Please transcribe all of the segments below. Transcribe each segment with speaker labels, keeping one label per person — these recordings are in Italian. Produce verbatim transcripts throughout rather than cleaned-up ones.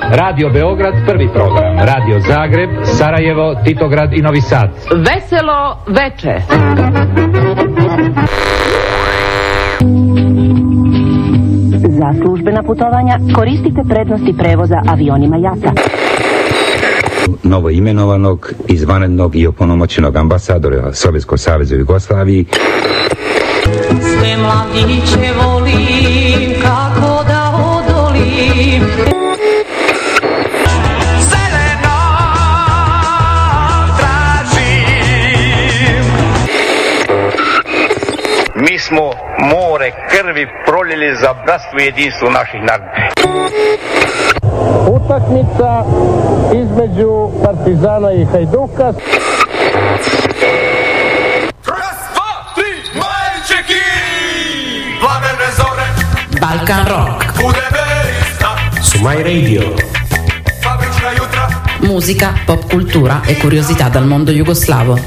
Speaker 1: Radio Beograd prvi program, Radio Zagreb, Sarajevo, Titograd i Novi Sad.
Speaker 2: Veselo veče.
Speaker 3: Za službena putovanja koristite prednosti prevoza avionima JAT-a.
Speaker 4: Novo imenovanog, izvanrednog i opunomoćenog ambasadora Sovjetskog saveza u Jugoslaviji.
Speaker 5: Sve mladiće volim, kako da odolim. Zeleno tražim.
Speaker 6: Mi smo more krvi prolili za bratstvo i jedinstvo naših naroda.
Speaker 7: Utakmica između Partizana i Hajduka.
Speaker 8: Balkan Rock su My Radio. Musica, pop cultura e curiosità dal mondo jugoslavo.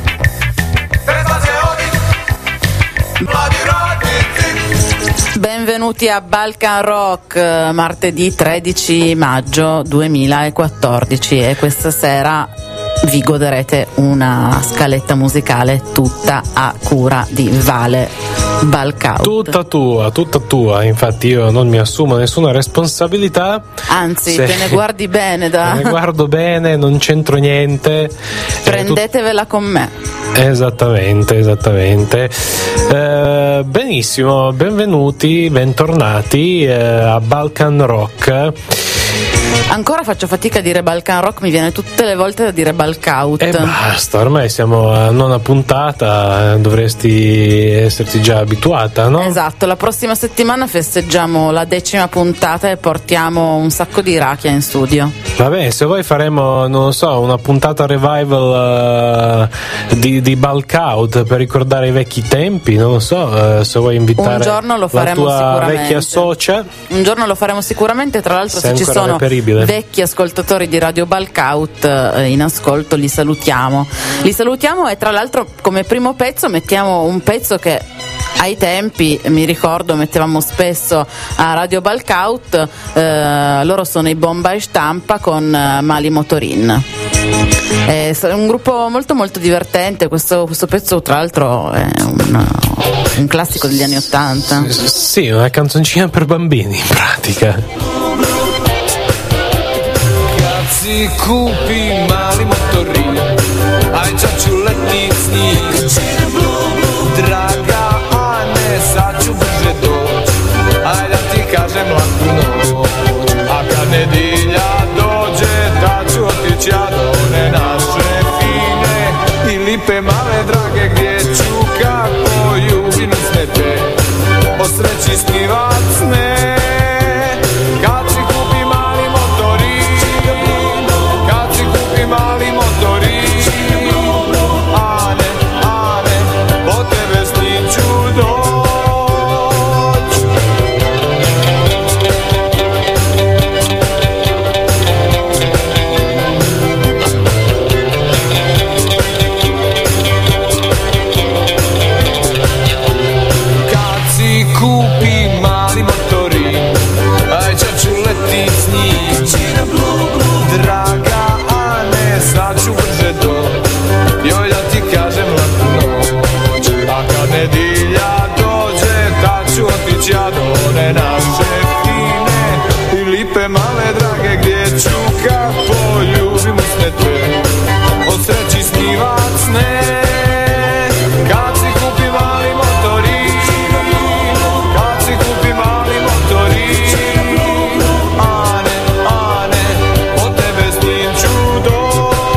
Speaker 9: Benvenuti a Balkan Rock, martedì tredici maggio duemilaquattordici, e questa sera vi goderete una scaletta musicale tutta a cura di Vale Balcaut.
Speaker 10: Tutta tua, tutta tua, infatti io non mi assumo nessuna responsabilità.
Speaker 9: Anzi,
Speaker 10: Se...
Speaker 9: te ne guardi bene da...
Speaker 10: Te ne guardo bene, non c'entro niente.
Speaker 9: Prendetevela con me.
Speaker 10: Esattamente, esattamente. Eh, benissimo, benvenuti, bentornati eh, a Balkan Rock.
Speaker 9: Ancora faccio fatica a dire Balkan Rock, mi viene tutte le volte da dire Balcaut.
Speaker 10: E basta, ormai siamo a nona puntata, dovresti esserti già abituata, no?
Speaker 9: Esatto, la prossima settimana festeggiamo la decima puntata e portiamo un sacco di rakia in studio.
Speaker 10: Vabbè, se vuoi faremo, non lo so, una puntata revival uh, di, di Balcaut per ricordare i vecchi tempi, non lo so, uh, se vuoi invitare
Speaker 9: un giorno lo
Speaker 10: la
Speaker 9: faremo
Speaker 10: tua
Speaker 9: sicuramente.
Speaker 10: Vecchia socia.
Speaker 9: Un giorno lo faremo sicuramente, tra l'altro
Speaker 10: Sei
Speaker 9: se ci sono
Speaker 10: reperibile.
Speaker 9: Vecchi ascoltatori di Radio Balcaut eh, in ascolto, li salutiamo. Li salutiamo e tra l'altro come primo pezzo mettiamo un pezzo che ai tempi, mi ricordo, mettevamo spesso a Radio Balcaut, eh, loro sono i Bomba e Stampa con eh, Mali Motorin. È un gruppo molto molto divertente, questo, questo pezzo tra l'altro è un, un classico degli anni Ottanta.
Speaker 10: Sì, una canzoncina per bambini in pratica.
Speaker 11: Si kupi mali motorin, aj čaču letnit snić. Draga Ane, sad ću brže doć, aj da ti kažem laku noć. A kad nedilja dođe, da ću otić ja do one naše fine i lipe male drage, gdje ću kako ljubim snete, o sreći snivat sne. Kad si kupi mali motorin, mali motorin, Ane, Ane, po tebe s njim ću doć. Kad si kupi mali motorin, aj ću letit s njim, draga, sad ću brže doć, joj da ti kažem laku noć. A kad nedilja dođe, tad ću otić ja do one naše fine i lipe male drage, gdje ću kad poljubim usne te, od sreći snivat sne. Kad si kupi mali motorin, kad si kupi mali motorin, Ane, Ane, od tebe s njim ću doć.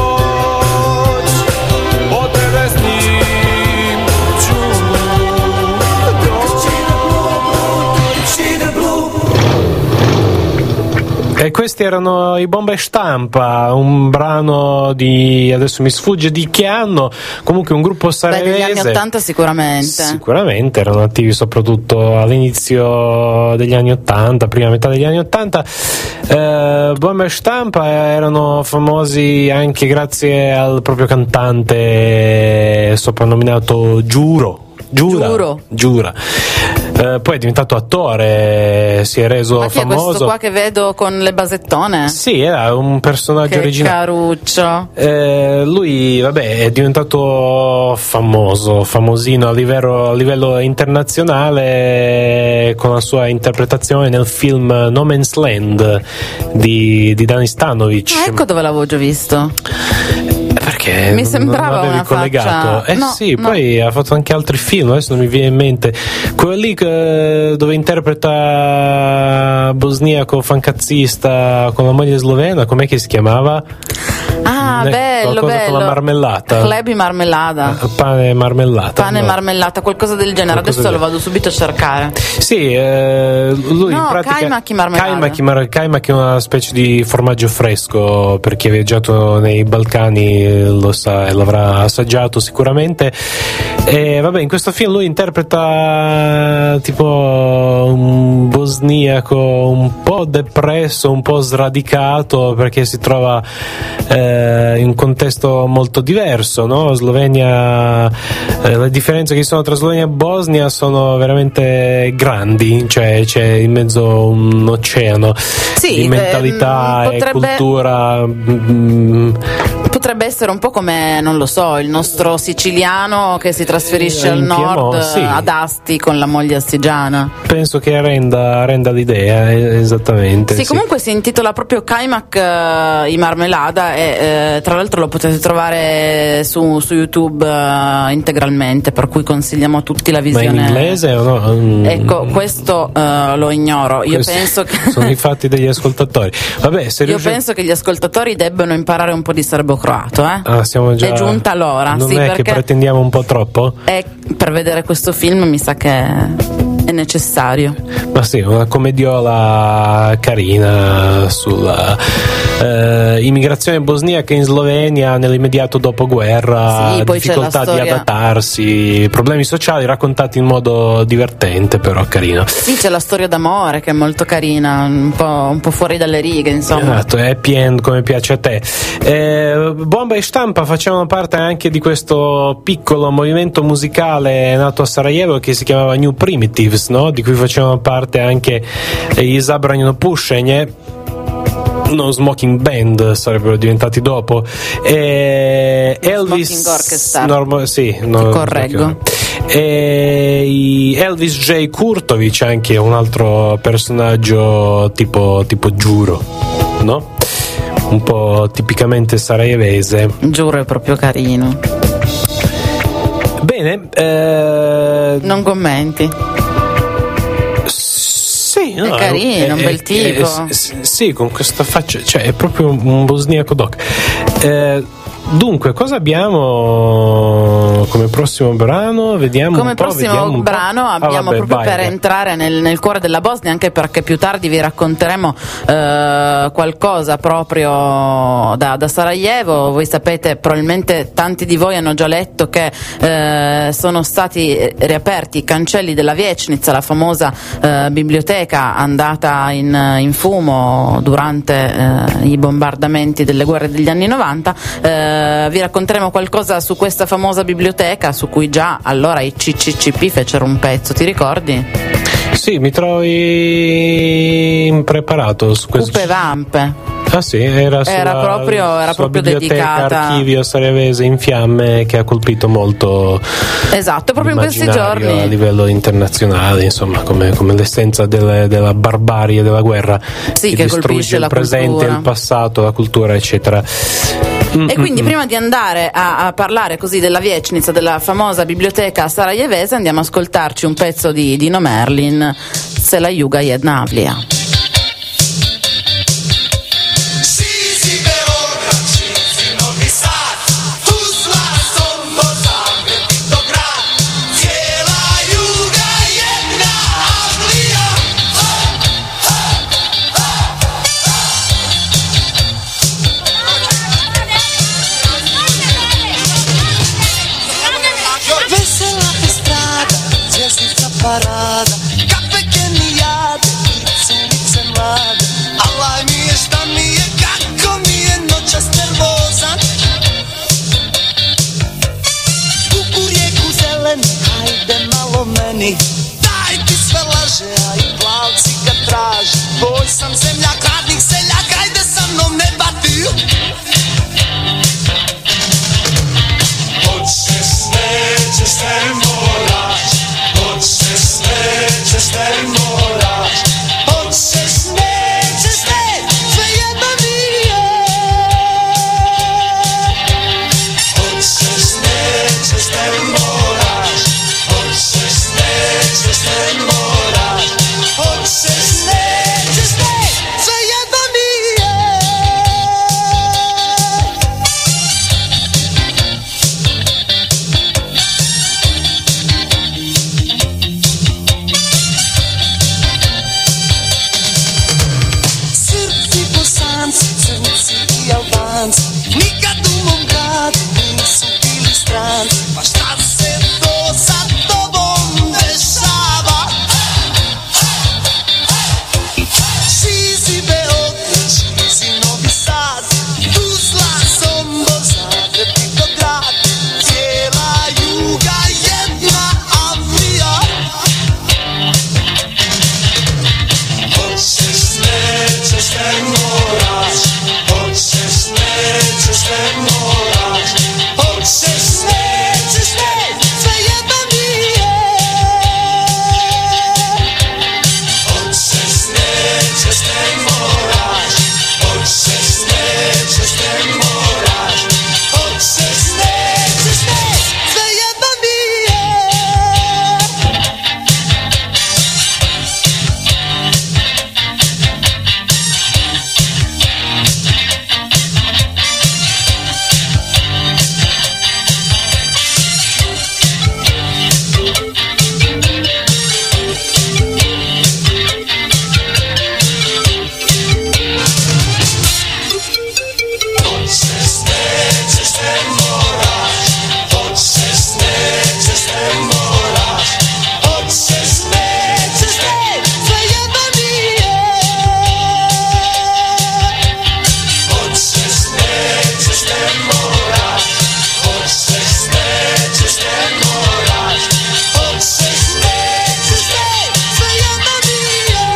Speaker 10: E questi erano i Bomba e Stampa, un brano di, adesso mi sfugge di che anno, comunque un gruppo sarevese.
Speaker 9: Beh, degli anni Ottanta sicuramente.
Speaker 10: Sicuramente, erano attivi soprattutto all'inizio degli anni Ottanta, prima metà degli anni Ottanta. Eh, Bomba e Stampa erano famosi anche grazie al proprio cantante soprannominato Giuro. Giura,
Speaker 9: Giuro.
Speaker 10: Giura. eh, poi è diventato attore, si è reso
Speaker 9: Ma chi
Speaker 10: famoso.
Speaker 9: è questo qua che vedo con le basettone?
Speaker 10: Sì, era un personaggio
Speaker 9: che
Speaker 10: originale.
Speaker 9: Caruccio.
Speaker 10: Eh, lui, vabbè, è diventato famoso, famosino a livello, a livello internazionale con la sua interpretazione nel film No Man's Land di, di Dani Stanovic.
Speaker 9: Ah, ecco dove l'avevo già visto.
Speaker 10: Perché
Speaker 9: mi sembrava
Speaker 10: non avevi
Speaker 9: una
Speaker 10: collegato.
Speaker 9: faccia...
Speaker 10: Eh
Speaker 9: no,
Speaker 10: sì,
Speaker 9: no.
Speaker 10: poi ha fatto anche altri film, adesso non mi viene in mente. Quello lì che, dove interpreta bosniaco fancazzista con la moglie slovena, com'è che si chiamava?
Speaker 9: Ah,
Speaker 10: Ne-
Speaker 9: bello,
Speaker 10: qualcosa
Speaker 9: bello.
Speaker 10: con la marmellata.
Speaker 9: Klebi marmellata.
Speaker 10: Pane e marmellata.
Speaker 9: Pane e
Speaker 10: no.
Speaker 9: marmellata, qualcosa del genere.
Speaker 10: Qualcosa
Speaker 9: Adesso
Speaker 10: del-
Speaker 9: lo vado subito a cercare.
Speaker 10: Sì, eh, lui
Speaker 9: No,
Speaker 10: in pratica
Speaker 9: kaimak marmellata.
Speaker 10: Kaimak mar- kaimak è una specie di formaggio fresco, per chi ha viaggiato nei Balcani lo sa e l'avrà assaggiato sicuramente. E vabbè, in questo film lui interpreta tipo un bosniaco un po' depresso, un po' sradicato, perché si trova eh, in un contesto molto diverso, no? Slovenia, eh, le differenze che ci sono tra Slovenia e Bosnia sono veramente grandi, cioè c'è in mezzo un oceano
Speaker 9: Sì,
Speaker 10: di mentalità
Speaker 9: ehm, potrebbe-
Speaker 10: e cultura. mm,
Speaker 9: Potrebbe essere un po' come, non lo so, il nostro siciliano che si trasferisce
Speaker 10: Eh,
Speaker 9: al
Speaker 10: in
Speaker 9: nord,
Speaker 10: Piemonte, sì.
Speaker 9: ad Asti con la moglie astigiana.
Speaker 10: penso che renda, renda l'idea, eh, esattamente.
Speaker 9: Sì, comunque si intitola proprio Kaimak eh, i marmelada e eh, tra l'altro lo potete trovare su, su YouTube eh, integralmente, per cui consigliamo a tutti la
Speaker 10: Ma
Speaker 9: visione.
Speaker 10: in inglese o no? Mm,
Speaker 9: Ecco, questo eh, lo ignoro. Io
Speaker 10: questi
Speaker 9: penso che
Speaker 10: sono i fatti degli ascoltatori. Vabbè, se
Speaker 9: Io
Speaker 10: riusci-
Speaker 9: penso che gli ascoltatori debbano imparare un po' di serbo-croato, eh?
Speaker 10: Ah, siamo già...
Speaker 9: È giunta l'ora,
Speaker 10: Non
Speaker 9: sì,
Speaker 10: è che
Speaker 9: perché
Speaker 10: pretendiamo un po' troppo?
Speaker 9: è- per vedere questo film mi sa che è necessario.
Speaker 10: Ma sì, una commediola carina sulla eh, immigrazione bosniaca in Slovenia nell'immediato dopoguerra,
Speaker 9: Sì, poi c'è la
Speaker 10: difficoltà di
Speaker 9: storia-
Speaker 10: adattarsi, problemi sociali raccontati in modo divertente, però carino.
Speaker 9: Sì, c'è la storia d'amore che è molto carina, un po', un po' fuori dalle righe, insomma.
Speaker 10: Esatto, è happy end come piace a te. Eh, Bomba e Stampa facevano parte anche di questo piccolo movimento musicale nato a Sarajevo che si chiamava New Primitives, no? Di cui facevano parte anche gli Zabranjeno Pušenje, uno smoking band sarebbero diventati dopo, e Elvis
Speaker 9: Smoking Orchestra.
Speaker 10: norma- sì, no,
Speaker 9: correggo.
Speaker 10: e i Elvis J. Kurtovic, anche un altro personaggio tipo, tipo Giuro, no? Un po' tipicamente sarajevese.
Speaker 9: Giuro, è proprio carino.
Speaker 10: Bene, eh,
Speaker 9: Non commenti.
Speaker 10: sì, no,
Speaker 9: È carino, un bel tipo.
Speaker 10: è- s- sì, con questa faccia, cioè è proprio un, un bosniaco doc. Eh, dunque, cosa abbiamo come prossimo brano? Vediamo
Speaker 9: Come
Speaker 10: un po',
Speaker 9: prossimo
Speaker 10: vediamo un po'.
Speaker 9: brano
Speaker 10: Ah,
Speaker 9: abbiamo
Speaker 10: vabbè,
Speaker 9: proprio
Speaker 10: vai,
Speaker 9: per
Speaker 10: vai.
Speaker 9: entrare nel, nel cuore della Bosnia, anche perché più tardi vi racconteremo eh, qualcosa proprio da, da Sarajevo. Voi sapete, probabilmente tanti di voi hanno già letto che eh, sono stati riaperti i cancelli della Viecnica, la famosa eh, biblioteca andata in, in fumo durante eh, i bombardamenti delle guerre degli anni novanta. Eh, vi racconteremo qualcosa su questa famosa biblioteca, su cui già allora i C C C P fecero un pezzo, ti ricordi?
Speaker 10: Sì, mi trovi impreparato su questo.
Speaker 9: Cupe Vampe.
Speaker 10: Ah sì, era, sulla,
Speaker 9: Era proprio- era
Speaker 10: sulla
Speaker 9: proprio
Speaker 10: biblioteca
Speaker 9: dedicata-
Speaker 10: archivio sarajevese in fiamme, che ha colpito molto
Speaker 9: Esatto, proprio in questi
Speaker 10: l'immaginario
Speaker 9: giorni.
Speaker 10: a livello internazionale, insomma, come, come l'essenza delle- della barbarie della guerra,
Speaker 9: Sì, che colpisce
Speaker 10: distrugge
Speaker 9: la
Speaker 10: il presente,
Speaker 9: cultura.
Speaker 10: il passato, la cultura, eccetera. Mm,
Speaker 9: E quindi
Speaker 10: mm,
Speaker 9: prima di andare a, a parlare così della Viecnica, della famosa biblioteca sarajevese, andiamo ad ascoltarci un pezzo di Dino Merlin, Sela Juga Jedna Avlija.
Speaker 5: Vesela pe strada, zvjezdica parada, kape kenijade, curice mlade. Allah mi je, šta mi je, kako mi je noćas nervozan. Kuku rijeku zelenu, hajde malo meni, daj ti plaže, a i plavci ga traži. Boj sam zemljak, radnik, seljak, ajde sa mnom ne bati. Hoćeš, nećeš, ne moraš. Hoćeš, nećeš, ne moraš. Hoćeš, nećeš, ne, sve jedno mi je. Hoćeš, nećeš, ne moraš. Hoćeš, nećeš, ne moraš. Hoćeš, nećeš, ne, sve jedno mi je. Srci Bosanci, crnci i Albanci, nikad u mom gradu nisu bili stranci. Pa šta se to sa tobom dešava? Šizi Beograd, šizi Novi Sad, Tuzla, Sombor, Zagreb i Beograd, cijela juga jedna avija. Hoćeš, nećeš, ne moraš. Hoćeš, nećeš, ne moraš. Hoćeš, nećeš, ne, sve jedno mi je. Hoćeš, nećeš, ne moraš. Hoćeš, nećeš, ne moraš. Hoćeš, nećeš, ne, sve jedno mi je. Hoćeš, nećeš, ne moraš. Hoćeš, nećeš, ne moraš. Hoćeš, nećeš, ne, sve jedno mi je. Hoćeš, nećeš, ne moraš. Hoćeš, nećeš, ne moraš. Hoćeš, nećeš, ne, sve jedno mi je.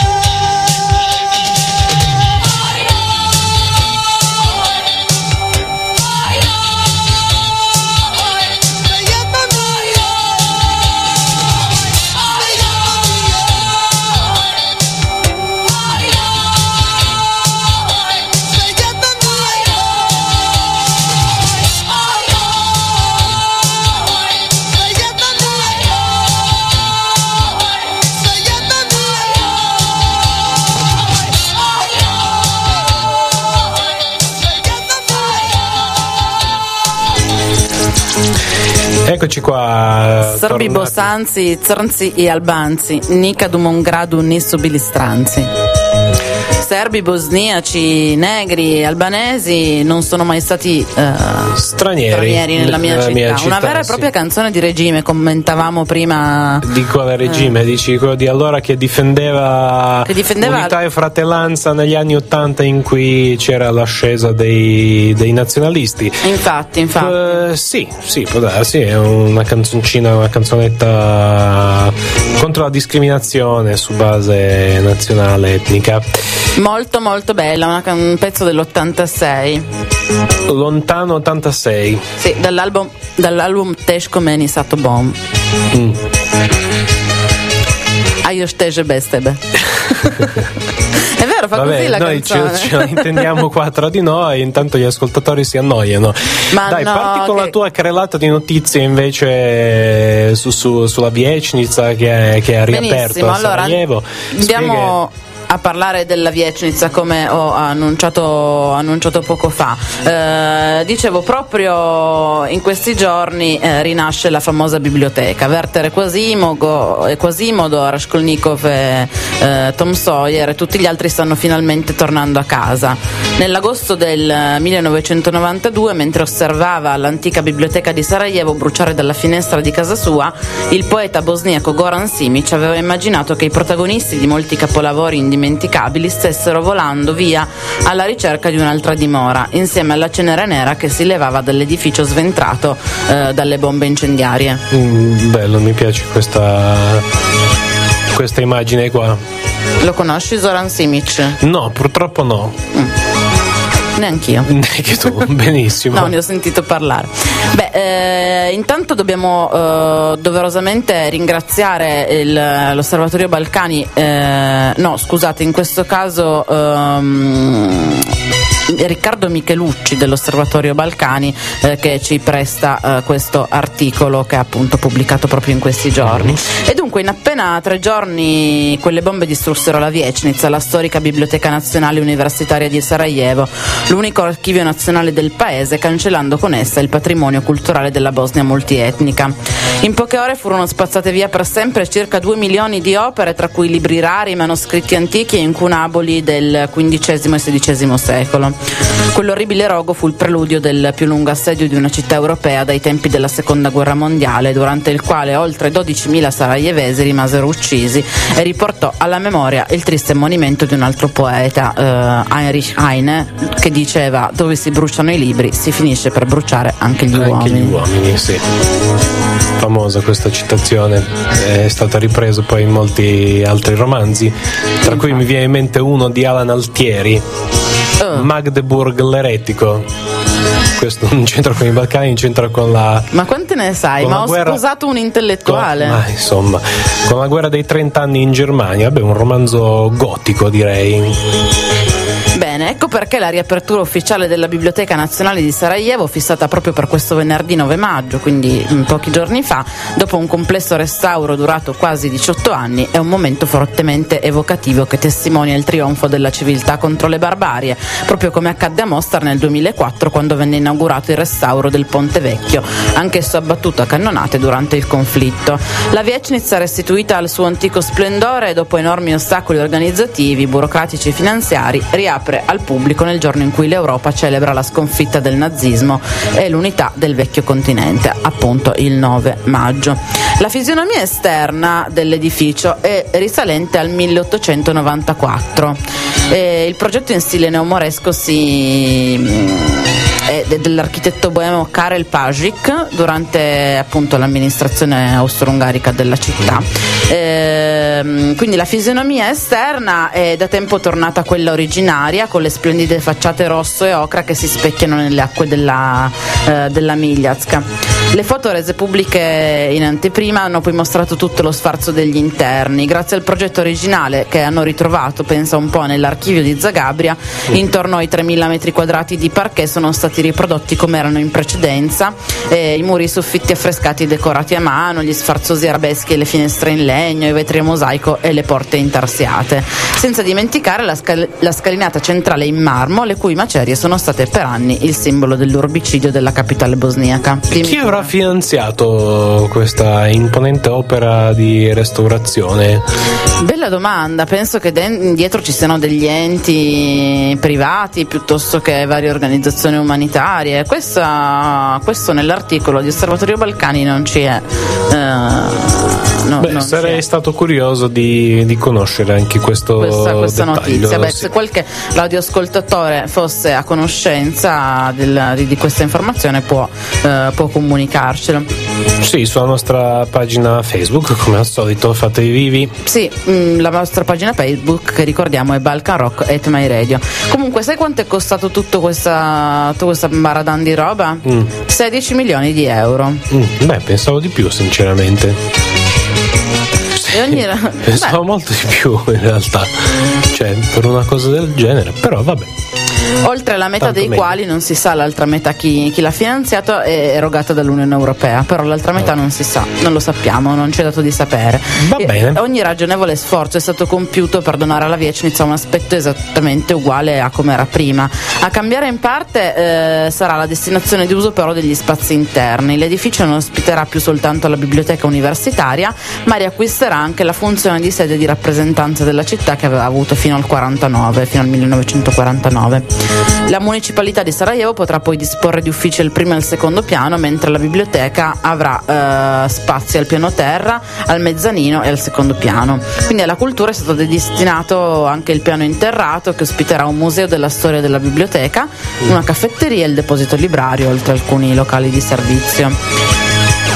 Speaker 10: Eccoci qua.
Speaker 9: Srbi,
Speaker 10: tornati.
Speaker 9: Bosanci, Crnci i Albanci, nikad u mom gradu nisu bili stranci. Serbi, bosniaci, negri, albanesi non sono mai stati uh,
Speaker 10: stranieri,
Speaker 9: stranieri nella mia,
Speaker 10: nella
Speaker 9: città.
Speaker 10: mia città.
Speaker 9: Una vera e propria
Speaker 10: sì.
Speaker 9: canzone di regime, commentavamo prima.
Speaker 10: Di quale regime? Eh. Dici quello di allora che difendeva,
Speaker 9: che difendeva
Speaker 10: unità e fratellanza negli anni Ottanta in cui c'era l'ascesa dei, dei nazionalisti.
Speaker 9: Infatti, infatti.
Speaker 10: Uh, sì, sì, può darsi, è una canzoncina, una canzonetta contro la discriminazione su base nazionale, etnica.
Speaker 9: Molto molto bella, una, un pezzo dell'ottantasei.
Speaker 10: Lontano ottantasei.
Speaker 9: Sì, dall'album, dall'album Teško meni Sato Bom.
Speaker 10: Mm.
Speaker 9: A još teže bez tebe. È vero, fa
Speaker 10: Vabbè,
Speaker 9: così la
Speaker 10: noi
Speaker 9: canzone.
Speaker 10: ce, ce la intendiamo qua tra di noi, intanto gli ascoltatori si annoiano.
Speaker 9: Ma
Speaker 10: Dai,
Speaker 9: no,
Speaker 10: parti con
Speaker 9: che...
Speaker 10: la tua carrellata di notizie invece su, su, sulla Viecnica che, che ha riaperto
Speaker 9: Benissimo,
Speaker 10: a
Speaker 9: allora
Speaker 10: Sarajevo.
Speaker 9: andiamo a parlare della Viecnica, come ho annunciato, annunciato poco fa. Eh, dicevo, proprio in questi giorni eh, rinasce la famosa biblioteca. Werther Quasimodo, Quasimodo Raskolnikov e eh, Tom Sawyer e tutti gli altri stanno finalmente tornando a casa. Nell'agosto del millenovecentonovantadue, mentre osservava l'antica biblioteca di Sarajevo bruciare dalla finestra di casa sua, il poeta bosniaco Goran Simic aveva immaginato che i protagonisti di molti capolavori indimenticabili stessero volando via alla ricerca di un'altra dimora, insieme alla cenere nera che si levava dall'edificio sventrato eh, dalle bombe incendiarie.
Speaker 10: Mm, bello, mi piace questa questa immagine qua.
Speaker 9: Lo conosci Zoran Simic?
Speaker 10: No, purtroppo no.
Speaker 9: Mm. Neanch'io.
Speaker 10: Neanche tu, benissimo.
Speaker 9: No, ne ho sentito parlare. Beh, eh, intanto dobbiamo eh, doverosamente ringraziare il, l'Osservatorio Balcani, eh, no scusate, in questo caso ehm, Riccardo Michelucci dell'Osservatorio Balcani eh, che ci presta eh, questo articolo che è appunto pubblicato proprio in questi giorni. E dunque in appena tre giorni quelle bombe distrussero la Viecnica, la storica Biblioteca Nazionale Universitaria di Sarajevo, l'unico archivio nazionale del paese, cancellando con essa il patrimonio culturale della Bosnia multietnica. In poche ore furono spazzate via per sempre circa due milioni di opere, tra cui libri rari, manoscritti antichi e incunaboli del quindicesimo e sedicesimo secolo. Quell'orribile rogo fu il preludio del più lungo assedio di una città europea dai tempi della seconda guerra mondiale, durante il quale oltre dodicimila sarajevesi rimasero uccisi, e riportò alla memoria il triste monumento di un altro poeta, eh, Heinrich Heine, che diceva: dove si bruciano i libri si finisce per bruciare anche gli
Speaker 10: anche
Speaker 9: uomini.
Speaker 10: Gli uomini, sì. Famosa questa citazione, è stata ripresa poi in molti altri romanzi, tra cui mi viene in mente uno di Alan Altieri, oh. Magdeburg l'eretico. Questo non c'entra con i Balcani, c'entra con la...
Speaker 9: Ma quante ne sai? Ma ho guerra... sposato un intellettuale.
Speaker 10: Con... Ma insomma, con la guerra dei trent'anni in Germania, vabbè, un romanzo gotico, direi.
Speaker 9: Bene, ecco perché la riapertura ufficiale della Biblioteca Nazionale di Sarajevo, fissata proprio per questo venerdì nove maggio, quindi pochi giorni fa, dopo un complesso restauro durato quasi diciotto anni, è un momento fortemente evocativo che testimonia il trionfo della civiltà contro le barbarie, proprio come accadde a Mostar nel duemilaquattro, quando venne inaugurato il restauro del Ponte Vecchio, anch'esso abbattuto a cannonate durante il conflitto. La Viecnica, restituita al suo antico splendore dopo enormi ostacoli organizzativi, burocratici e finanziari, riapre al pubblico nel giorno in cui l'Europa celebra la sconfitta del nazismo e l'unità del vecchio continente, appunto il nove maggio. La fisionomia esterna dell'edificio è risalente al milleottocentonovantaquattro. E il progetto in stile neomoresco si... è dell'architetto boemo Karel Pajic durante appunto l'amministrazione austro-ungarica della città. E, quindi la fisionomia esterna è da tempo tornata quella originaria, con le splendide facciate rosso e ocra che si specchiano nelle acque della, eh, della Miljacka. Le foto rese pubbliche in anteprima hanno poi mostrato tutto lo sfarzo degli interni. Grazie al progetto originale, che hanno ritrovato, pensa un po', nell'archivio di Zagabria, intorno ai tremila metri quadrati di parquet sono stati riprodotti come erano in precedenza, eh, i muri, i soffitti affrescati e decorati a mano, gli sfarzosi arabeschi e le finestre in legno, i vetri a mosaico e le porte intarsiate, senza dimenticare la, scal- la scalinata centrale in marmo, le cui macerie sono state per anni il simbolo dell'urbicidio della capitale bosniaca. Dimmi.
Speaker 10: Chi avrà finanziato questa imponente opera di restaurazione?
Speaker 9: Bella domanda, penso che de- dietro ci siano degli enti privati piuttosto che varie organizzazioni umanitarie. Questa, questo nell'articolo di Osservatorio Balcani non ci è. Eh, no,
Speaker 10: Beh,
Speaker 9: non
Speaker 10: sarei
Speaker 9: ci è.
Speaker 10: stato curioso di, di conoscere anche questo
Speaker 9: questa, questa notizia. Beh,
Speaker 10: sì.
Speaker 9: Se qualche radioascoltatore fosse a conoscenza del, di, di questa informazione può, eh, può comunicarcelo.
Speaker 10: Sì, sulla nostra pagina Facebook, come al solito, fatevi vivi.
Speaker 9: Sì, mh, la nostra pagina Facebook, che ricordiamo, è Balkan Rock at My Radio. Comunque, sai quanto è costato tutto questa, tutta questa baradan di roba? Mm. sedici milioni di euro.
Speaker 10: Mm, beh, pensavo di più, sinceramente.
Speaker 9: E ogni ra-
Speaker 10: pensavo
Speaker 9: beh.
Speaker 10: molto di più, in realtà. Cioè, per una cosa del genere, però vabbè.
Speaker 9: Oltre alla metà
Speaker 10: Tanto
Speaker 9: dei
Speaker 10: meglio.
Speaker 9: quali non si sa l'altra metà chi, chi l'ha finanziato, è erogata dall'Unione Europea, però l'altra metà non si sa, non lo sappiamo, non c'è dato di sapere.
Speaker 10: Va
Speaker 9: E
Speaker 10: bene.
Speaker 9: ogni ragionevole sforzo è stato compiuto per donare alla Viecnica un aspetto esattamente uguale a come era prima. A cambiare in parte eh, sarà la destinazione di uso però degli spazi interni. L'edificio non ospiterà più soltanto la biblioteca universitaria, ma riacquisterà anche la funzione di sede di rappresentanza della città che aveva avuto fino al quarantanove, fino al millenovecentoquarantanove. La municipalità di Sarajevo potrà poi disporre di uffici al primo e al secondo piano, mentre la biblioteca avrà eh, spazi al piano terra, al mezzanino e al secondo piano. Quindi alla cultura è stato destinato anche il piano interrato, che ospiterà un museo della storia della biblioteca, una caffetteria e il deposito librario, oltre a alcuni locali di servizio. Però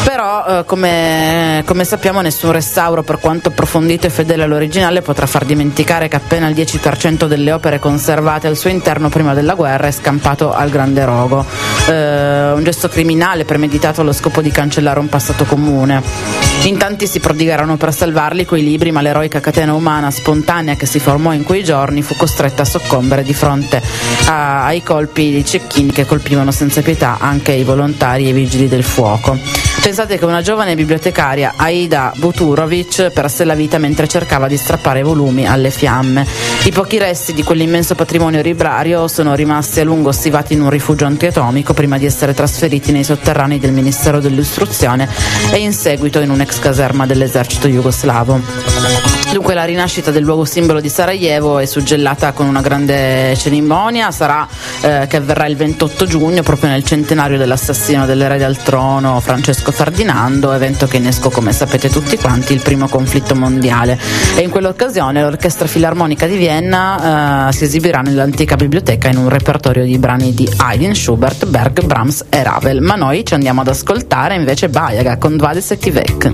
Speaker 9: eh, come, come sappiamo nessun restauro, per quanto approfondito e fedele all'originale, potrà far dimenticare che appena il dieci per cento delle opere conservate al suo interno prima della guerra è scampato al grande rogo, eh, un gesto criminale premeditato allo scopo di cancellare un passato comune. In tanti si prodigheranno per salvarli quei libri, ma l'eroica catena umana spontanea che si formò in quei giorni fu costretta a soccombere di fronte a, ai colpi di cecchini che colpivano senza pietà anche i volontari e i vigili del fuoco. Pensate che una giovane bibliotecaria, Aida Buturovic, perse la vita mentre cercava di strappare volumi alle fiamme. I pochi resti di quell'immenso patrimonio librario sono rimasti a lungo stivati in un rifugio antiatomico prima di essere trasferiti nei sotterranei del Ministero dell'Istruzione e in seguito in un'ex caserma dell'esercito jugoslavo. Dunque la rinascita del luogo simbolo di Sarajevo è suggellata con una grande cerimonia, sarà eh, che avverrà il ventotto giugno, proprio nel centenario dell'assassino dell'erede al trono Francesco Ferdinando, evento che innescò, come sapete tutti quanti, il primo conflitto mondiale, e in quell'occasione l'Orchestra Filarmonica di Vienna eh, si esibirà nell'antica biblioteca in un repertorio di brani di Haydn, Schubert, Berg, Brahms e Ravel. Ma noi ci andiamo ad ascoltare invece Bajaga con dvadeset vek.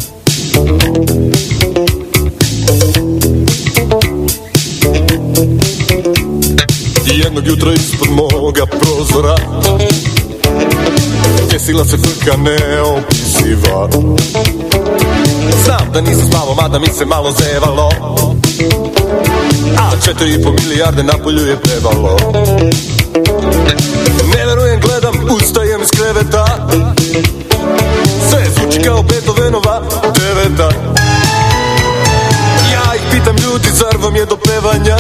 Speaker 12: Jednog jutra ispod moga prozora desila se frka neopisiva. Znam da nisam spavao, mada mi se malo zevalo, a četiri i po milijarde na polju je pevalo. Ne verujem, gledam, ustajem iz kreveta, sve zvuči kao Beethovenova deveta. Ja ih pitam, ljudi, zar vam je do pevanja?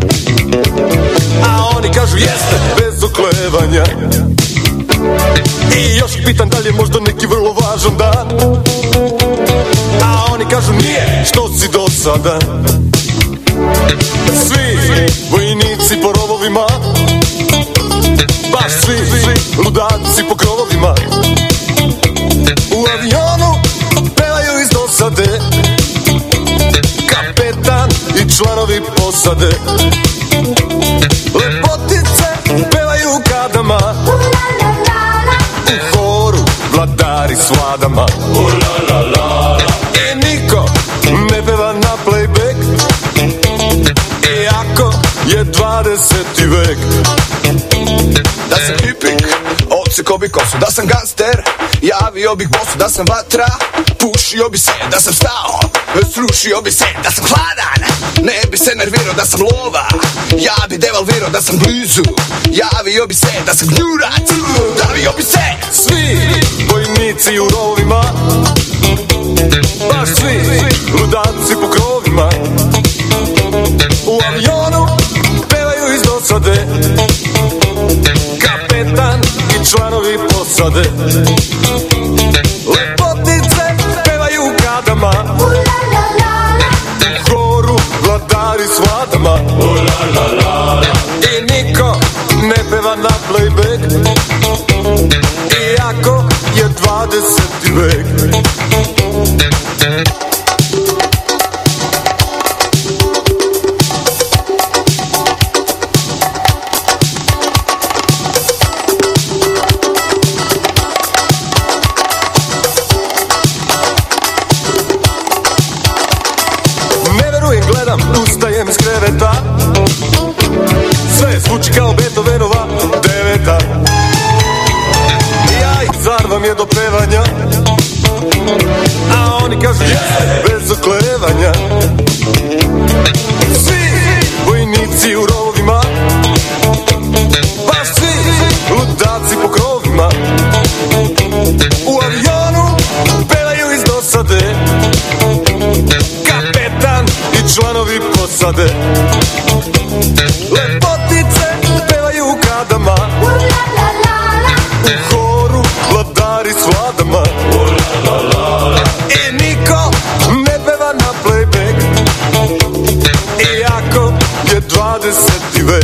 Speaker 12: A oni kažu jeste, bez oklevanja. I još ih pitam da li je možda neki vrlo važan dan, a oni kažu nije, što si do sada. Svi vojnici po rovovima, baš svi, svi ludaci po krovovima, u avionu pevaju iz dosade, kapetan i članovi posade. Lepotice pevaju kadama, u horu vladari s vladama. I niko ne peva na playback, iako je dvadeseti vek. Da sam hipik, odsekao bi kosu, da sam gangster, javio bih bosu, da sam vatra, pušio bi se, da sam stao, srušio bi se, da sam hladan, ne bi se nervirao, da sam lova, ja bi devalvirao, da sam blizu, javio bi se, da sam gnjurac, davio bi se. Svi vojnici u rovima, baš svi ludaci po krovima, u avionu pevaju iz dosade, kapetan i članovi posade. Lepotice pevaju kadama, u horu vladari s vladama. I niko ne peva na playback, iako je dvadeseti vek. Ustajem iz kreveta, sve zvuči kao Beethovenova deveta. Ja ih, zar vam je do pevanja? A oni kažu yeah, bez oklevanja. Svi vojnici u rovima, baš svi ludaci po krovima, u avionu pevaju iz dosade, kapetan i članovi posade. Lepotice pevaju kadama, u horu vladari s vladama. I niko ne peva na playback, iako je dvadeseti vek.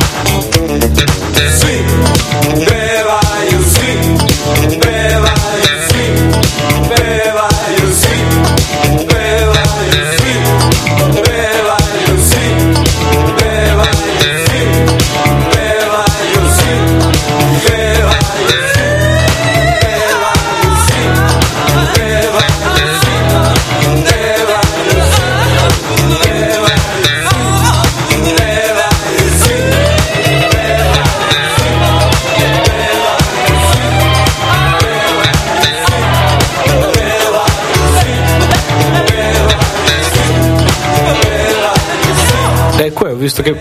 Speaker 12: Svi pevaju, svi pevaju, svi pevaju, svi pevaju, svi pevaju, svi pevaju, svi pevaju, svi pevaju, svi pevaju, svi pevaju,
Speaker 10: visto che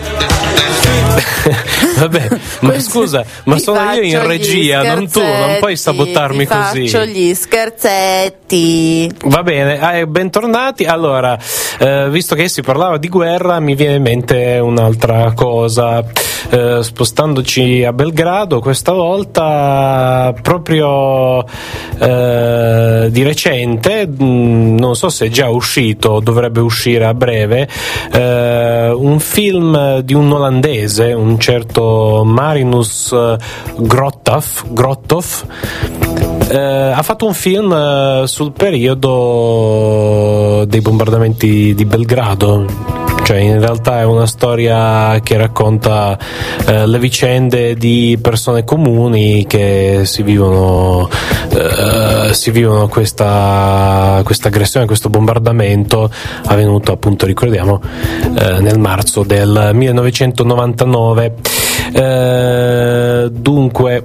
Speaker 10: vabbè, ma scusa, ma sono io in regia, non tu, non puoi sabotarmi
Speaker 9: ti
Speaker 10: così.
Speaker 9: Faccio gli scherzetti.
Speaker 10: Va bene, eh, bentornati. Allora, eh, visto che si parlava di guerra, mi viene in mente un'altra cosa. Eh, spostandoci a Belgrado, questa volta proprio eh, di recente, mh, non so se è già uscito, dovrebbe uscire a breve, eh, un film di un olandese, un certo Marinus Grotthoff, Grotthoff eh, ha fatto un film eh, sul periodo dei bombardamenti di Belgrado. Cioè, in realtà è una storia che racconta eh, le vicende di persone comuni che si vivono eh, si vivono questa questa aggressione, questo bombardamento avvenuto, appunto, ricordiamo, eh, nel marzo del millenovecentonovantanove. Eh, dunque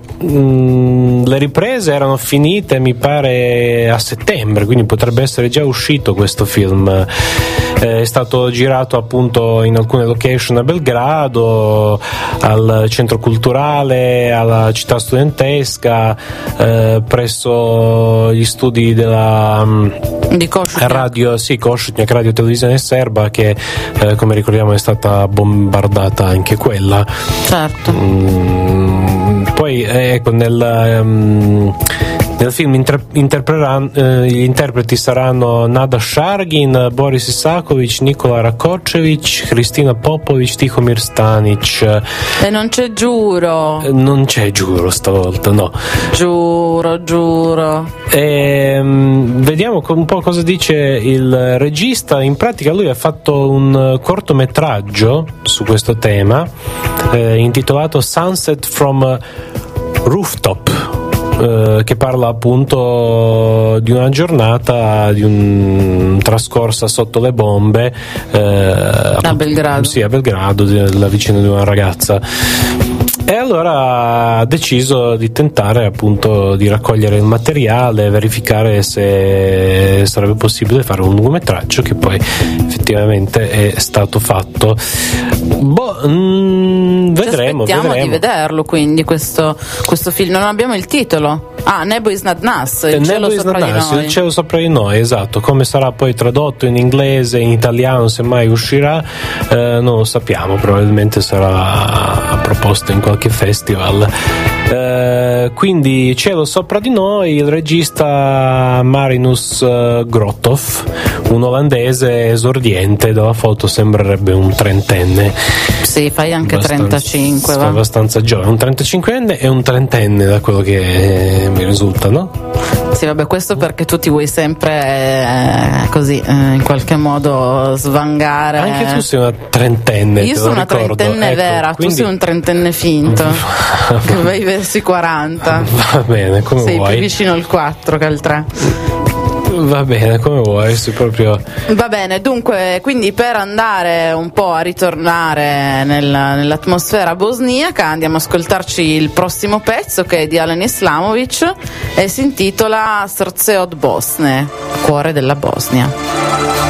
Speaker 10: mh, le riprese erano finite, mi pare, a settembre, quindi potrebbe essere già uscito questo film. Eh, è stato girato appunto in alcune location a Belgrado, al centro culturale, alla città studentesca, eh, presso gli studi della
Speaker 9: di
Speaker 10: radio, sì, Košutnjak, radio televisione serba, che eh, come ricordiamo è stata bombardata anche quella.
Speaker 9: Certo.
Speaker 10: Mm, poi ecco, nel um, nel film inter- eh, gli interpreti saranno Nada Shargin, Boris Isakovic, Nikola Rakočević, Kristina Popović, Tihomir Stanic.
Speaker 9: E non c'è giuro.
Speaker 10: Non c'è giuro stavolta, no.
Speaker 9: Giuro, giuro.
Speaker 10: E, um, vediamo un po' cosa dice il regista. In pratica lui ha fatto un cortometraggio su questo tema, eh, intitolato Sunset from Rooftop, che parla appunto di una giornata, di un trascorsa sotto le bombe eh,
Speaker 9: a
Speaker 10: appunto,
Speaker 9: Belgrado.
Speaker 10: Sì, a Belgrado, la vicenda di una ragazza. E allora ha deciso di tentare appunto di raccogliere il materiale, verificare se sarebbe possibile fare un lungometraggio, che poi effettivamente è stato fatto. Boh, mm, vedremo,
Speaker 9: Ci aspettiamo
Speaker 10: vedremo.
Speaker 9: di vederlo, quindi questo, questo film. Non abbiamo il titolo. Ah, Nebo is not Nas, il cielo sopra di noi.
Speaker 10: Il cielo sopra di noi, esatto. Come sarà poi tradotto in inglese, in italiano, se mai uscirà, eh, non lo sappiamo. Probabilmente sarà proposto in qualche festival. Eh, quindi cielo sopra di noi, il regista Marinus Grotthoff, un olandese esordiente. Dalla foto sembrerebbe un trentenne.
Speaker 9: Sì, fai anche trentacinque, va?
Speaker 10: Abbastanza giovane, un trentacinquenne e un trentenne, da quello che mi risulta, no?
Speaker 9: Sì, vabbè, questo perché tu ti vuoi sempre eh, così eh, in qualche modo svangare.
Speaker 10: Anche tu sei una trentenne.
Speaker 9: Io
Speaker 10: te
Speaker 9: sono
Speaker 10: lo
Speaker 9: una
Speaker 10: ricordo.
Speaker 9: trentenne
Speaker 10: Ecco,
Speaker 9: vera,
Speaker 10: quindi...
Speaker 9: tu sei un trentenne finto che vai verso i quaranta.
Speaker 10: Va bene, come
Speaker 9: sei
Speaker 10: vuoi.
Speaker 9: Sei più vicino al quattro che al tre.
Speaker 10: Va bene, come vuoi, sei proprio...
Speaker 9: Va bene, dunque, quindi per andare un po' a ritornare nel, nell'atmosfera bosniaca, andiamo ad ascoltarci il prossimo pezzo, che è di Alen Islamovic e si intitola Srce od Bosne, cuore della Bosnia.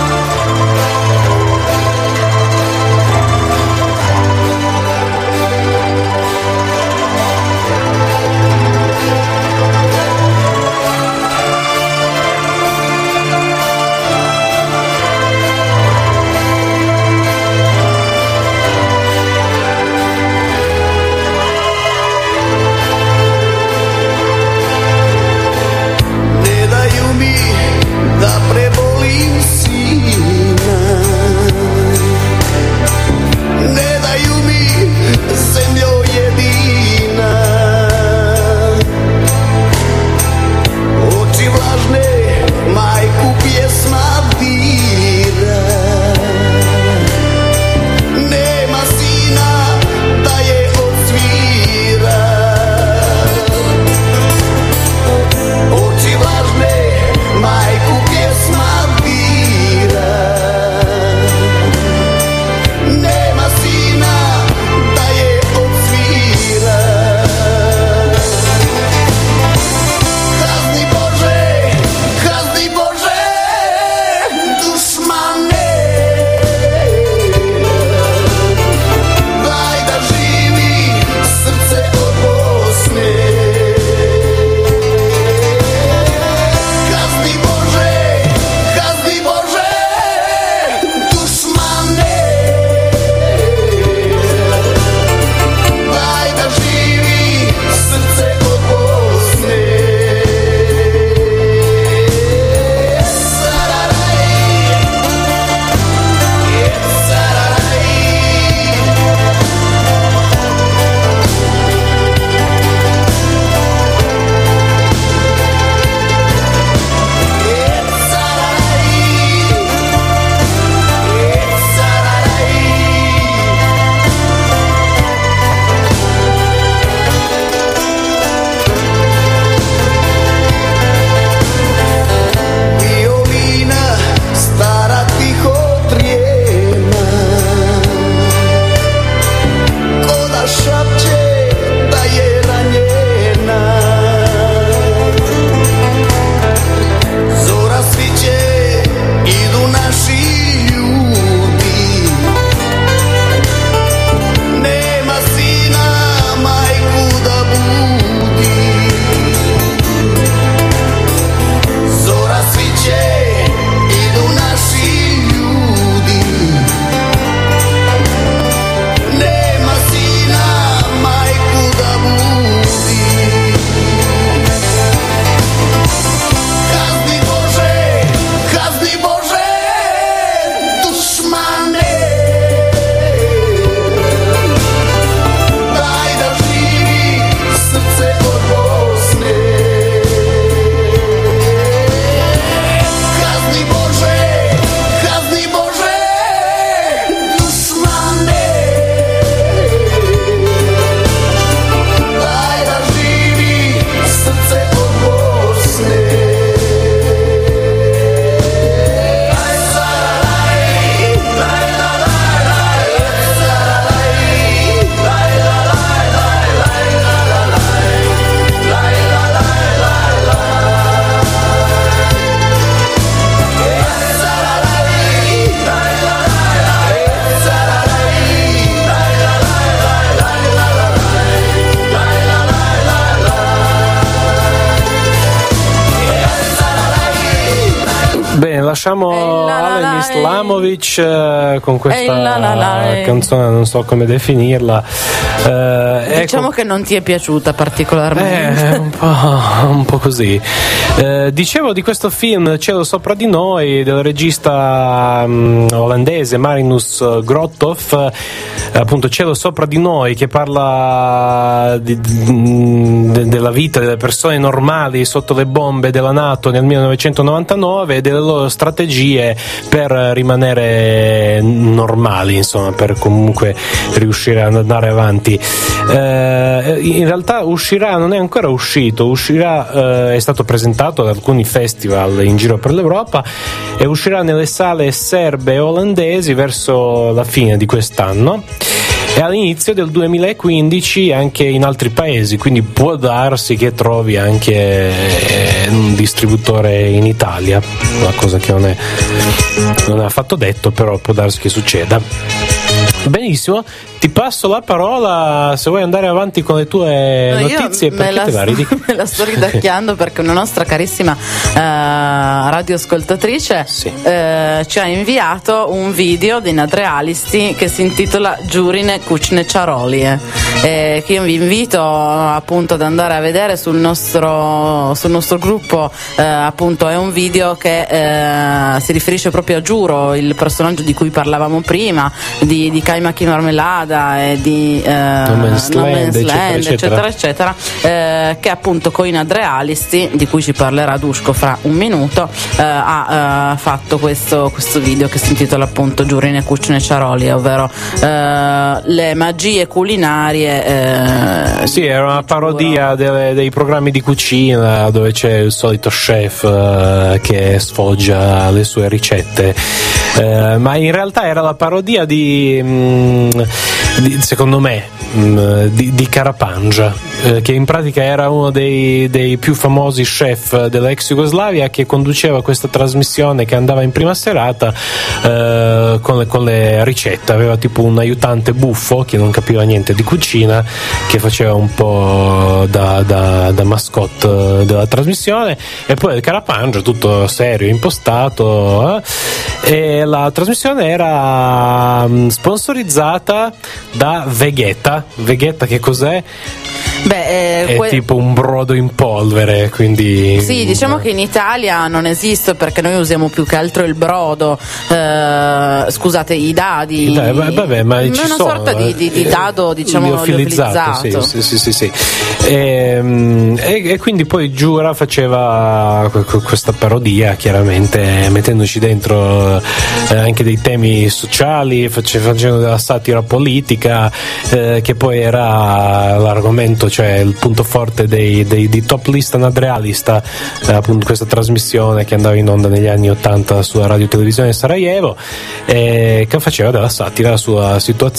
Speaker 5: Ne daju mi da prebolim si
Speaker 10: lasciamo Alen Islamovic eh, con questa
Speaker 9: la la la
Speaker 10: canzone, non so come definirla. Eh,
Speaker 9: diciamo ecco, che non ti è piaciuta particolarmente.
Speaker 10: Eh, un po', un po' così. Eh, dicevo di questo film Cielo sopra di noi del regista um, olandese Marinus Grothoff, eh, appunto Cielo sopra di noi, che parla di, di, della vita delle persone normali sotto le bombe della NATO nel millenovecentonovantanove e delle loro strategie per rimanere normali, insomma, per comunque riuscire ad andare avanti. Eh, in realtà uscirà, non è ancora uscito, uscirà, eh, è stato presentato ad alcuni festival in giro per l'Europa e uscirà nelle sale serbe e olandesi verso la fine di quest'anno e all'inizio del duemilaquindici anche in altri paesi, quindi può darsi che trovi anche un distributore in Italia, una cosa che non è, non è affatto detto, però può darsi che succeda. Benissimo, ti passo la parola se vuoi andare avanti con le tue
Speaker 9: no,
Speaker 10: notizie, perché
Speaker 9: la,
Speaker 10: te la ridi?
Speaker 9: Me la sto ridacchiando perché una nostra carissima uh, radioascoltatrice sì. uh, ci ha inviato un video di Nadrealisti che si intitola Giurine Kučne Čarolie, eh, che io vi invito appunto ad andare a vedere sul nostro, sul nostro gruppo. Uh, appunto è un video che uh, si riferisce proprio a Giuro, il personaggio di cui parlavamo prima, di, di Kaimaki Marmelada e di eh,
Speaker 10: No Man's
Speaker 9: No
Speaker 10: Land,
Speaker 9: Man's Land,
Speaker 10: eccetera,
Speaker 9: eccetera, eccetera, eh, che appunto con i Nadrealisti, di cui ci parlerà Duško fra un minuto, eh, ha eh, fatto questo, questo video che si intitola appunto Giurine Kučne Čarolie, ovvero eh, le magie culinarie. Eh,
Speaker 10: sì, era una parodia delle, dei programmi di cucina dove c'è il solito chef eh, che sfoggia le sue ricette, eh, ma in realtà era la parodia di, mh, di secondo me mh, di, di Carapanja, eh, che in pratica era uno dei, dei più famosi chef dell'ex Jugoslavia, che conduceva questa trasmissione che andava in prima serata eh, con, le, con le ricette. Aveva tipo un aiutante buffo che non capiva niente di cucina, che faceva un po' da, da, da mascotte della trasmissione, e poi il Carapanja tutto serio, impostato, eh, e la trasmissione era sponsorizzata da Vegeta. Vegeta che cos'è?
Speaker 9: Beh, eh,
Speaker 10: è
Speaker 9: que-
Speaker 10: tipo un brodo in polvere, quindi
Speaker 9: sì, diciamo che in Italia non esiste perché noi usiamo più che altro il brodo, eh, scusate, i dadi,
Speaker 10: I dadi vabbè, ma ci
Speaker 9: una
Speaker 10: sono,
Speaker 9: sorta di, di, di dado, diciamo,
Speaker 10: liofilizzato,
Speaker 9: liofilizzato.
Speaker 10: Sì, sì, sì, sì, sì. E, e, e quindi poi Giura faceva questa parodia, chiaramente mettendoci dentro eh, anche dei temi sociali, facendo della satira politica, eh, che poi era l'argomento, cioè il punto forte dei, dei, di Top Lista Nadrealista, eh, appunto questa trasmissione che andava in onda negli anni ottanta sulla radio televisione Sarajevo, eh, che faceva della satira sulla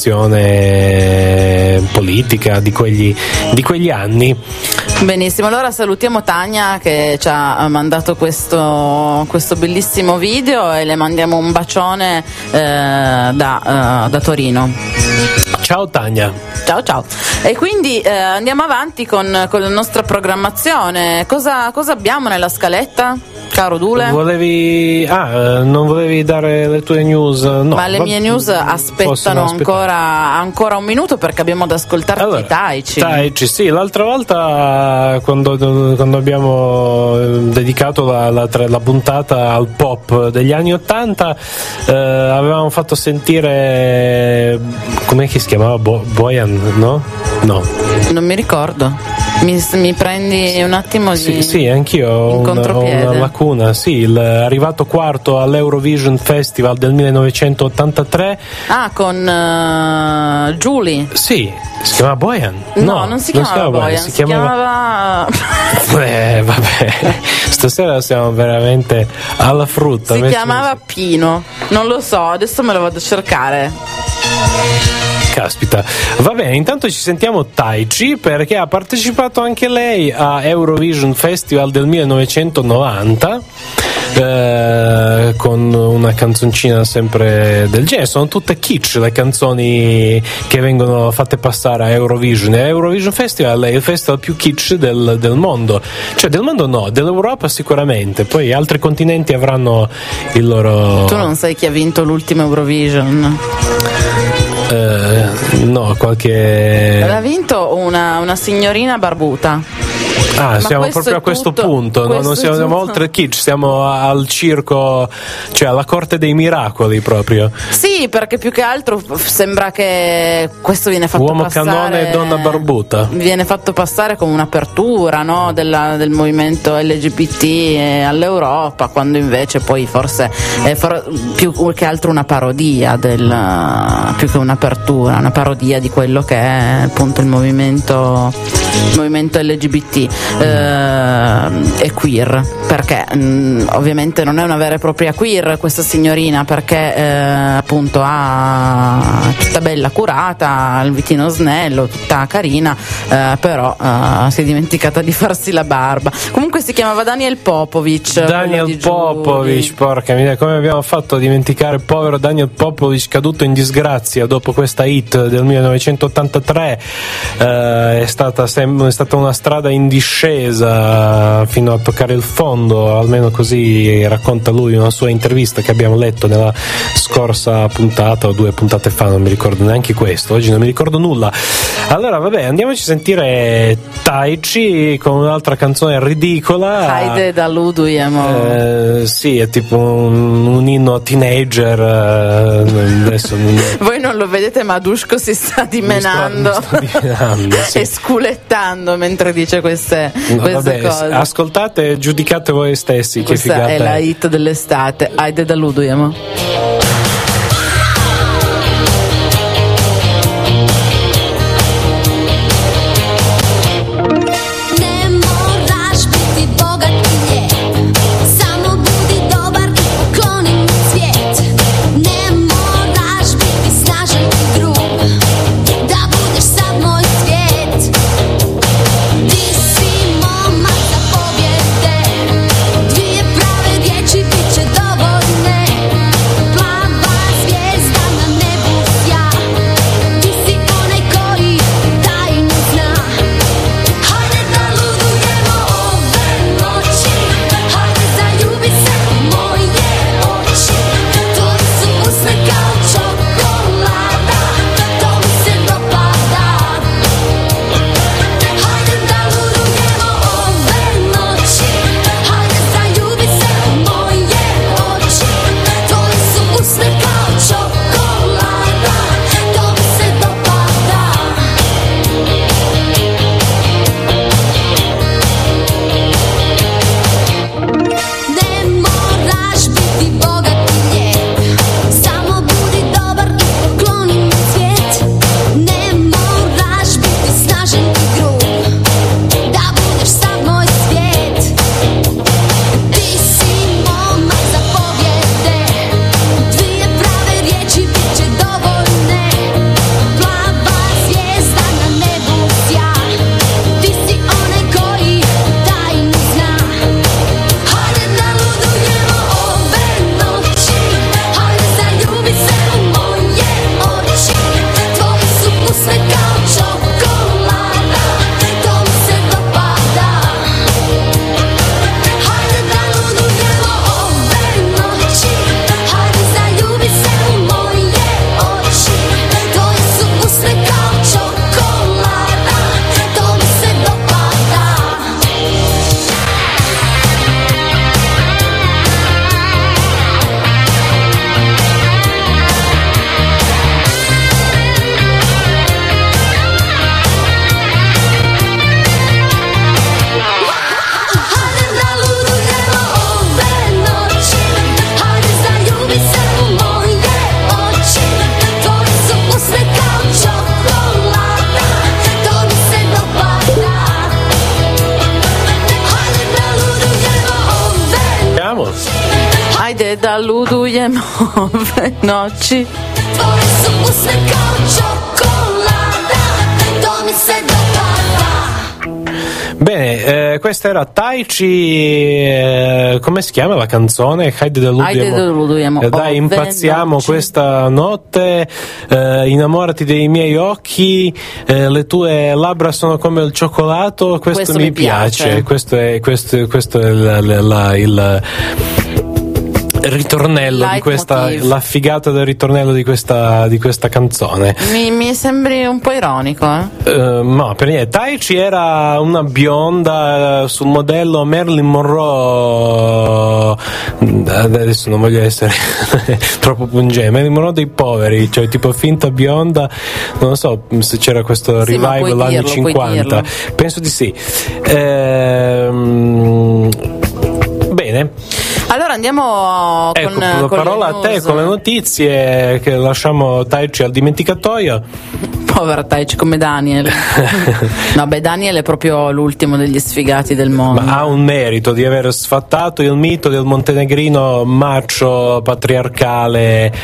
Speaker 10: situazione politica di quegli, di quegli anni.
Speaker 9: Benissimo, allora salutiamo Tania che ci ha mandato questo, questo bellissimo video e le mandiamo un bacione eh, da, uh, da Torino.
Speaker 10: Ciao Tania.
Speaker 9: Ciao ciao. E quindi eh, andiamo avanti con, con la nostra programmazione. Cosa, cosa abbiamo nella scaletta, caro Dule?
Speaker 10: Volevi ah, non volevi dare le tue news? No,
Speaker 9: ma le
Speaker 10: va...
Speaker 9: mie news aspettano ancora, ancora un minuto perché abbiamo da ascoltarti allora, Taichi.
Speaker 10: Taichi, sì, l'altra volta quando, quando abbiamo dedicato la, la, la puntata al pop degli anni ottanta, eh, avevamo fatto sentire, com'è che si chiamava? Bo- Boyan, no? No.
Speaker 9: Non mi ricordo. Mi, mi prendi un attimo di
Speaker 10: sì, sì, anch'io ho una, ho una lacuna. Sì, il, arrivato quarto all'Eurovision Festival del millenovecentottantatré.
Speaker 9: Ah, con uh, Julie.
Speaker 10: Sì, si chiamava Boyan?
Speaker 9: No, no non si chiamava, non si chiamava Boyan, si, si chiamava,
Speaker 10: chiamava... eh, vabbè. Stasera siamo veramente alla frutta.
Speaker 9: Si chiamava Pino. Non lo so, adesso me lo vado a cercare.
Speaker 10: Caspita, va bene, intanto ci sentiamo Taichi perché ha partecipato anche lei a Eurovision Festival del millenovecentonovanta eh, con una canzoncina sempre del genere. Sono tutte kitsch le canzoni che vengono fatte passare a Eurovision. E Eurovision Festival è il festival più kitsch del, del mondo, cioè del mondo no, dell'Europa sicuramente, poi altri continenti avranno il loro...
Speaker 9: Tu non sai chi ha vinto l'ultimo Eurovision?
Speaker 10: Eh, no, qualche...
Speaker 9: L'ha vinto una, una signorina barbuta.
Speaker 10: Ah,
Speaker 9: Ma
Speaker 10: siamo proprio a questo
Speaker 9: tutto,
Speaker 10: punto, no? Non siamo, siamo oltre kitsch, siamo al circo, cioè alla corte dei miracoli proprio.
Speaker 9: Sì, perché più che altro sembra che questo viene fatto
Speaker 10: Uomo
Speaker 9: passare.
Speaker 10: Uomo canone e donna barbuta.
Speaker 9: Viene fatto passare come un'apertura, no? Della, del movimento L G B T all'Europa, quando invece poi forse è for- più che altro una parodia del, più che un'apertura, una parodia di quello che è appunto il movimento, il movimento L G B T. Eh, e queer, perché mh, ovviamente non è una vera e propria queer questa signorina, perché eh, appunto ha tutta bella curata, il vitino snello, tutta carina, eh, però eh, si è dimenticata di farsi la barba. Comunque si chiamava Daniel Popovic.
Speaker 10: Daniel Popovic, porca mia, come abbiamo fatto a dimenticare il povero Daniel Popovic, caduto in disgrazia dopo questa hit del millenovecentottantatré. Eh, è stata sem- è stata una strada in discesa fino a toccare il fondo, almeno così racconta lui in una sua intervista che abbiamo letto nella scorsa puntata o due puntate fa, non mi ricordo neanche questo, oggi non mi ricordo nulla. Allora vabbè, andiamoci a sentire Taichi con un'altra canzone ridicola.
Speaker 9: Haide da Ludujemo.
Speaker 10: Eh, sì, è tipo un, un inno teenager. Eh, adesso non...
Speaker 9: Voi non lo vedete, ma Dushko si sta dimenando,
Speaker 10: mi sto, mi sto dimenando sì.
Speaker 9: e sculettando mentre dice queste,
Speaker 10: no,
Speaker 9: queste
Speaker 10: vabbè,
Speaker 9: cose.
Speaker 10: Ascoltate e giudicate voi stessi.
Speaker 9: Questa
Speaker 10: che figata
Speaker 9: è la
Speaker 10: è.
Speaker 9: hit dell'estate, Haide da Ludujemo. Ajde da ludujemo ove noći.
Speaker 5: Tvoje su usne kao čokolada, to mi se dopada.
Speaker 10: Bene, eh, questa era Taichi, eh, come si chiama la canzone? Haide deludujemo. Eh, dai, impazziamo questa notte, eh, innamorati dei miei occhi, eh, le tue labbra sono come il cioccolato, questo, questo mi piace. piace, questo è, questo, questo è la, la, la, il ritornello Light di questa motive. La figata del ritornello di questa di questa canzone
Speaker 9: mi, mi sembri un po' ironico eh?
Speaker 10: Uh, no, per niente. Taichi era una bionda sul modello Marilyn Monroe, adesso non voglio essere troppo pungente, Marilyn Monroe dei poveri, cioè tipo finta bionda, non so se c'era questo sì, revival anni dirlo, cinquanta, penso di sì. Ehm, bene,
Speaker 9: allora andiamo
Speaker 10: ecco,
Speaker 9: con
Speaker 10: la
Speaker 9: con
Speaker 10: parola a te con le notizie, che lasciamo Taichi al dimenticatoio.
Speaker 9: Povera Taichi, come Daniel. No, beh, Daniel è proprio l'ultimo degli sfigati del mondo.
Speaker 10: Ma ha un merito di aver sfattato il mito del montenegrino macho patriarcale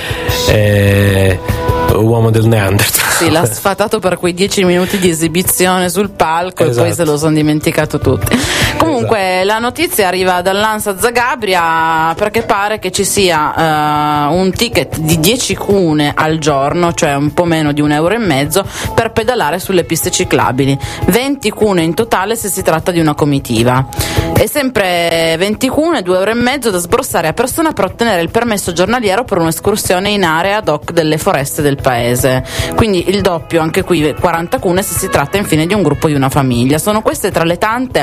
Speaker 10: eh, uomo del Neanderthal.
Speaker 9: Sì, l'ha sfatato per quei dieci minuti di esibizione sul palco, esatto. E poi se lo sono dimenticato tutti. Comunque, esatto. La notizia arriva dall'Ansa Zagabria perché pare che ci sia uh, un ticket di dieci cune al giorno, cioè un po' meno di un euro e mezzo, per pedalare sulle piste ciclabili. venti cune in totale se si tratta di una comitiva. E sempre venti cune, due euro e mezzo da sborsare a persona per ottenere il permesso giornaliero per un'escursione in area ad hoc delle foreste del paese. Quindi il doppio, anche qui quaranta cune se si tratta infine di un gruppo, di una famiglia. Sono queste tra le tante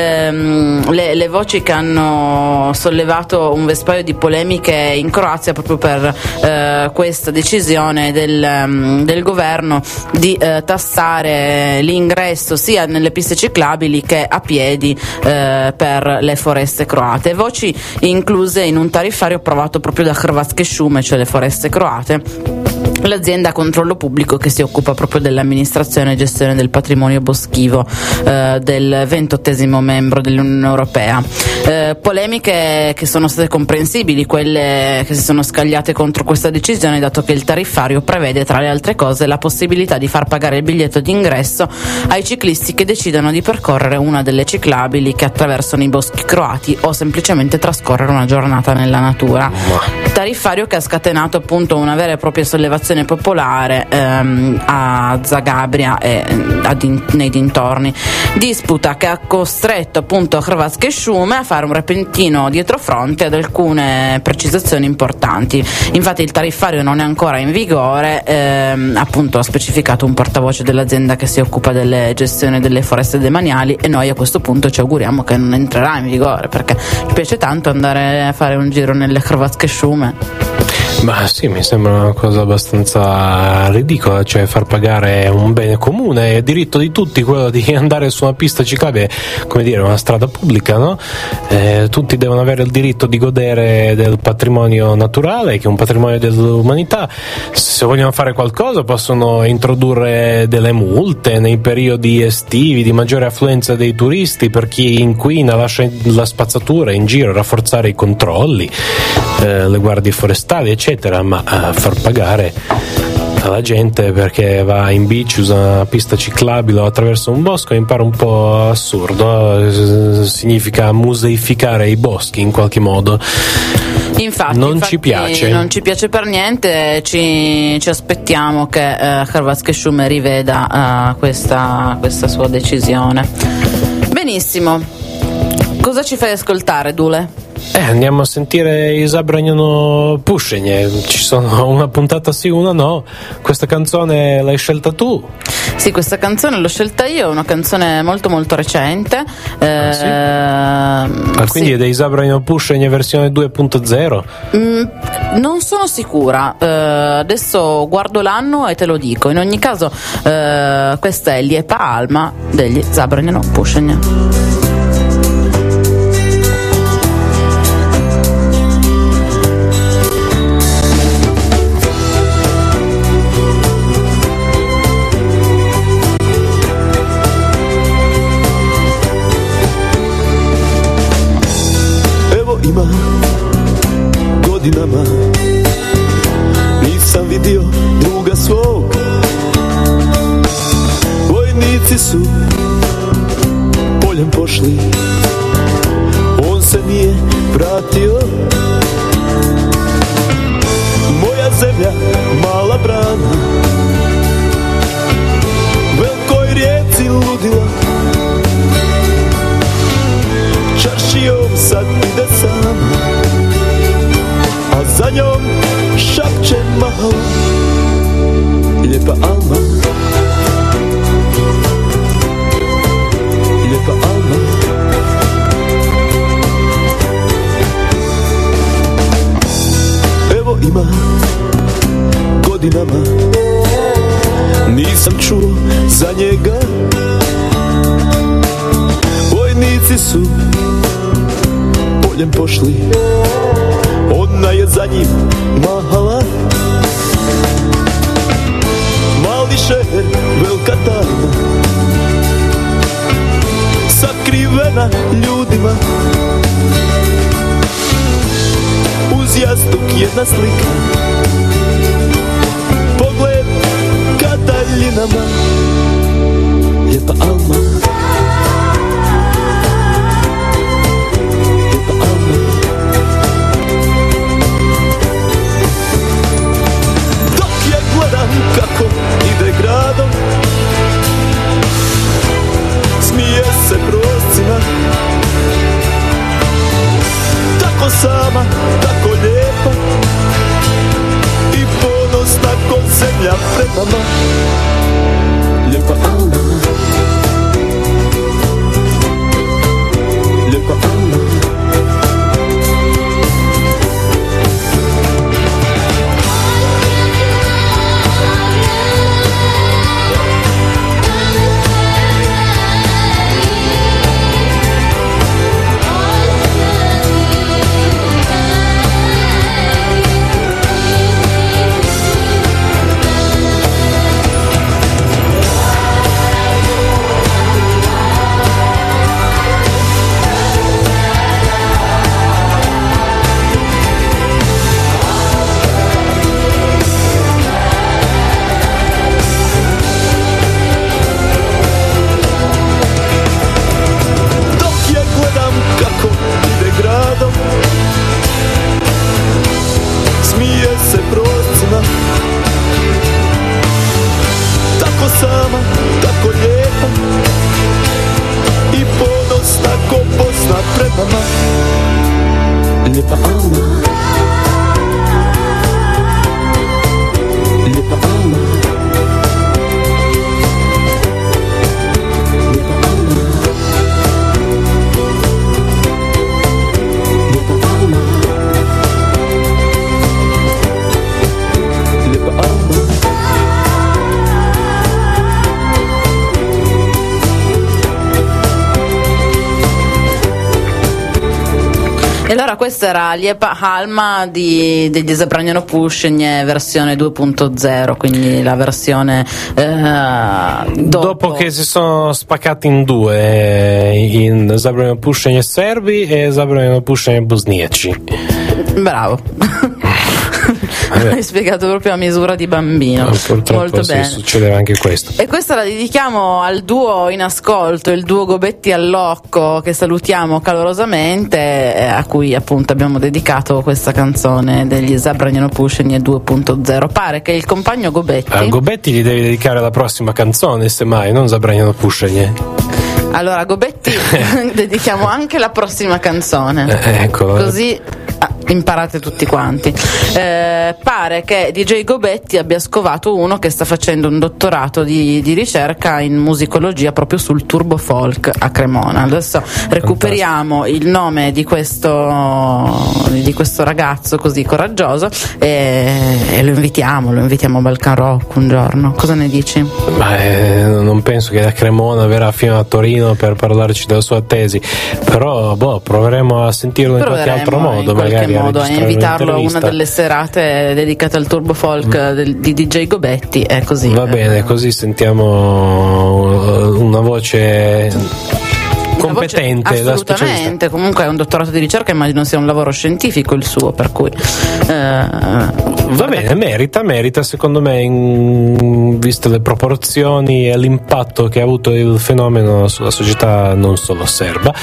Speaker 9: ehm, le, le voci che hanno sollevato un vespaio di polemiche in Croazia proprio per eh, questa decisione del, um, del governo di eh, tassare l'ingresso sia nelle piste ciclabili che a piedi eh, per le foreste croate. Voci incluse in un tariffario approvato proprio da Hrvatske šume, cioè le foreste croate, l'azienda a controllo pubblico che si occupa proprio dell'amministrazione e gestione del patrimonio boschivo eh, del ventottesimo membro dell'Unione Europea. Eh, polemiche che sono state comprensibili, quelle che si sono scagliate contro questa decisione, dato che il tariffario prevede, tra le altre cose, la possibilità di far pagare il biglietto d'ingresso ai ciclisti che decidano di percorrere una delle ciclabili che attraversano i boschi croati o semplicemente trascorrere una giornata nella natura. Tariffario che ha scatenato appunto una vera e propria sollevazione popolare ehm, a Zagabria e ad in, nei dintorni, disputa che ha costretto appunto Hrvatske šume a fare un repentino dietrofront ad alcune precisazioni importanti. Infatti il tariffario non è ancora in vigore, ehm, appunto ha specificato un portavoce dell'azienda che si occupa delle gestioni delle foreste demaniali, e noi a questo punto ci auguriamo che non entrerà in vigore, perché ci piace tanto andare a fare un giro nelle Hrvatske šume.
Speaker 10: Ma sì, mi sembra una cosa abbastanza ridicola, cioè far pagare un bene comune, è diritto di tutti quello di andare su una pista ciclabile, come dire, una strada pubblica, no? Eh, tutti devono avere il diritto di godere del patrimonio naturale, che è un patrimonio dell'umanità. Se vogliono fare qualcosa possono introdurre delle multe nei periodi estivi di maggiore affluenza dei turisti per chi inquina, lascia la spazzatura in giro, rafforzare i controlli, eh, le guardie forestali, eccetera, ma a far pagare alla gente perché va in bici, usa una pista ciclabile o attraverso un bosco, mi pare un po' assurdo. Significa museificare i boschi in qualche modo.
Speaker 9: Infatti,
Speaker 10: non
Speaker 9: infatti
Speaker 10: ci piace
Speaker 9: non ci piace per niente. Ci, ci aspettiamo che uh, Hrvatske šume riveda uh, questa, questa sua decisione. Benissimo, cosa ci fai ascoltare, Dule?
Speaker 10: Eh, andiamo a sentire i Zabragnano Pušenje. Ci sono una puntata sì, una no. Questa canzone l'hai scelta tu?
Speaker 9: Sì, questa canzone l'ho scelta io, è una canzone molto molto recente. Eh,
Speaker 10: ah, sì? ah, quindi sì. È dei Zabragnano Pušenje versione due punto zero?
Speaker 9: Mm, non sono sicura, eh, adesso guardo l'anno e te lo dico. In ogni caso, eh, questa è Lijepa Alma degli Zabragnano Pušenje.
Speaker 13: Ima godinama nisam vidio druga svog. Vojnici su poljem pošli, on se nije vratio. Moja zemlja, mala brana, velikoj rijeci ludila, čaršijom sad ide sama, a za njom šapće mahalo, lijepa Alma, lijepa Alma. Evo ima godinama, nisam čuo za njega. Vojnici su poljem pošli, ona je za njim mahala. Mali šeher, velika tajna, sakrivena ljudima. Uz jastuk jedna slika, pogled ka daljinama. Lijepa Alma, lijepa Alma. Dok je gledam kako ide gradom, smije se proscima. Tako sama, tako lijepa i ponosna ko zemlja pred nama. Lijepa Alma, lijepa Alma. Lijepa Alma, lijepa Alma, lijepa Alma, lijepa Alma, lijepa Alma.
Speaker 9: E allora questa era Lijepa Alma di, degli Zabranjeno Pušenje versione due punto zero, quindi la versione eh, dopo.
Speaker 10: dopo che si sono spaccati in due, in Zabranjeno Pušenje serbi e Zabranjeno Pušenje bosniaci.
Speaker 9: Bravo. Hai spiegato proprio a misura di bambino.
Speaker 10: No, purtroppo
Speaker 9: molto
Speaker 10: sì,
Speaker 9: bene.
Speaker 10: succedeva anche questo.
Speaker 9: E questa la dedichiamo al duo in ascolto, il duo Gobetti Allocco, che salutiamo calorosamente, eh, a cui appunto abbiamo dedicato questa canzone degli Zabranjeno Pušenje due punto zero. Pare che il compagno Gobetti
Speaker 10: A Gobetti gli devi dedicare la prossima canzone, semmai, non Zabranjeno Pušenje.
Speaker 9: Allora Gobetti dedichiamo anche la prossima canzone,
Speaker 10: eh, ecco.
Speaker 9: Così ah, imparate tutti quanti. Eh, pare che D J Gobetti abbia scovato uno che sta facendo un dottorato di, di ricerca in musicologia proprio sul turbo folk a Cremona. Adesso recuperiamo il nome di questo, di questo ragazzo così coraggioso e, e lo invitiamo, lo invitiamo a Balkan Rock un giorno. Cosa ne dici?
Speaker 10: Ma eh, non penso che da Cremona verrà fino a Torino per parlarci della sua tesi, però boh, proveremo a sentirlo in qualche altro modo,
Speaker 9: in qualche
Speaker 10: magari
Speaker 9: modo a invitarlo a una
Speaker 10: un'intervista.
Speaker 9: delle serate dedicate al turbo folk mm. del, di D J Gobetti, è così.
Speaker 10: Va bene, così sentiamo una voce competente,
Speaker 9: voce, assolutamente. Comunque è un dottorato di ricerca, immagino sia un lavoro scientifico il suo, per cui eh,
Speaker 10: Va bene, merita, merita secondo me, in, viste le proporzioni e l'impatto che ha avuto il fenomeno sulla società non solo serba.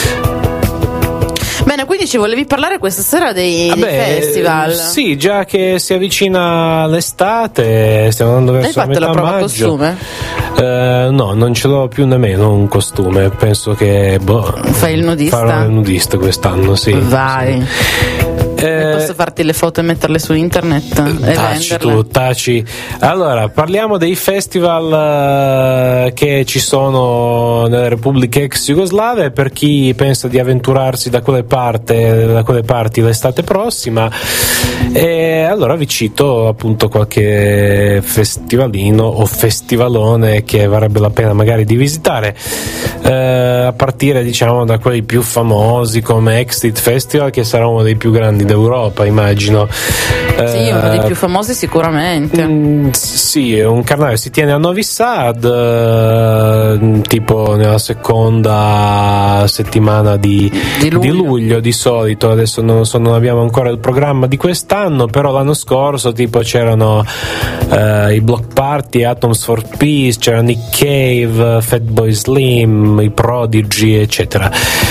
Speaker 9: Bene, quindi ci volevi parlare questa sera dei,
Speaker 10: Vabbè,
Speaker 9: dei festival?
Speaker 10: Sì, già che si avvicina l'estate, stiamo andando verso
Speaker 9: Hai fatto
Speaker 10: la
Speaker 9: la
Speaker 10: metà
Speaker 9: prova
Speaker 10: maggio.
Speaker 9: costume?
Speaker 10: Uh, no, non ce l'ho più nemmeno un costume. Penso che boh,
Speaker 9: fai il nudista?
Speaker 10: Farò il nudista quest'anno, sì.
Speaker 9: Vai.
Speaker 10: Sì.
Speaker 9: Eh, posso farti le foto e metterle su internet e
Speaker 10: taci
Speaker 9: venderle?
Speaker 10: tu, taci. Allora, parliamo dei festival uh, che ci sono nelle repubbliche ex jugoslave per chi pensa di avventurarsi da quelle, parte, da quelle parti l'estate prossima. E allora vi cito appunto qualche festivalino o festivalone che varrebbe la pena magari di visitare, uh, a partire diciamo da quelli più famosi come Exit Festival, che sarà uno dei più grandi d'Europa, immagino.
Speaker 9: Sì, uno dei più famosi sicuramente.
Speaker 10: Mm, sì, un carnale si tiene a Novi Sad, eh, tipo nella seconda settimana di,
Speaker 9: di, luglio.
Speaker 10: di luglio di solito. Adesso non, so, non abbiamo ancora il programma di quest'anno, però l'anno scorso tipo c'erano eh, i Block Party, Atoms for Peace, c'era Nick Cave, Fatboy Slim, i Prodigy, eccetera.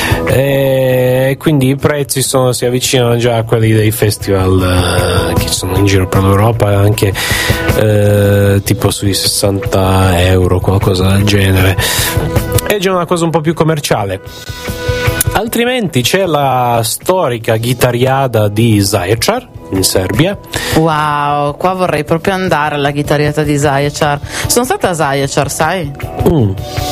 Speaker 10: E quindi i prezzi sono, si avvicinano già a quelli dei festival uh, che sono in giro per l'Europa, anche uh, tipo sui sessanta euro, qualcosa del genere. È già una cosa un po' più commerciale. Altrimenti c'è la storica Gitariada di Zaječar in Serbia.
Speaker 9: Wow, qua vorrei proprio andare alla Gitariada di Zaječar. Sono stata a Zaječar, sai?
Speaker 10: Mm.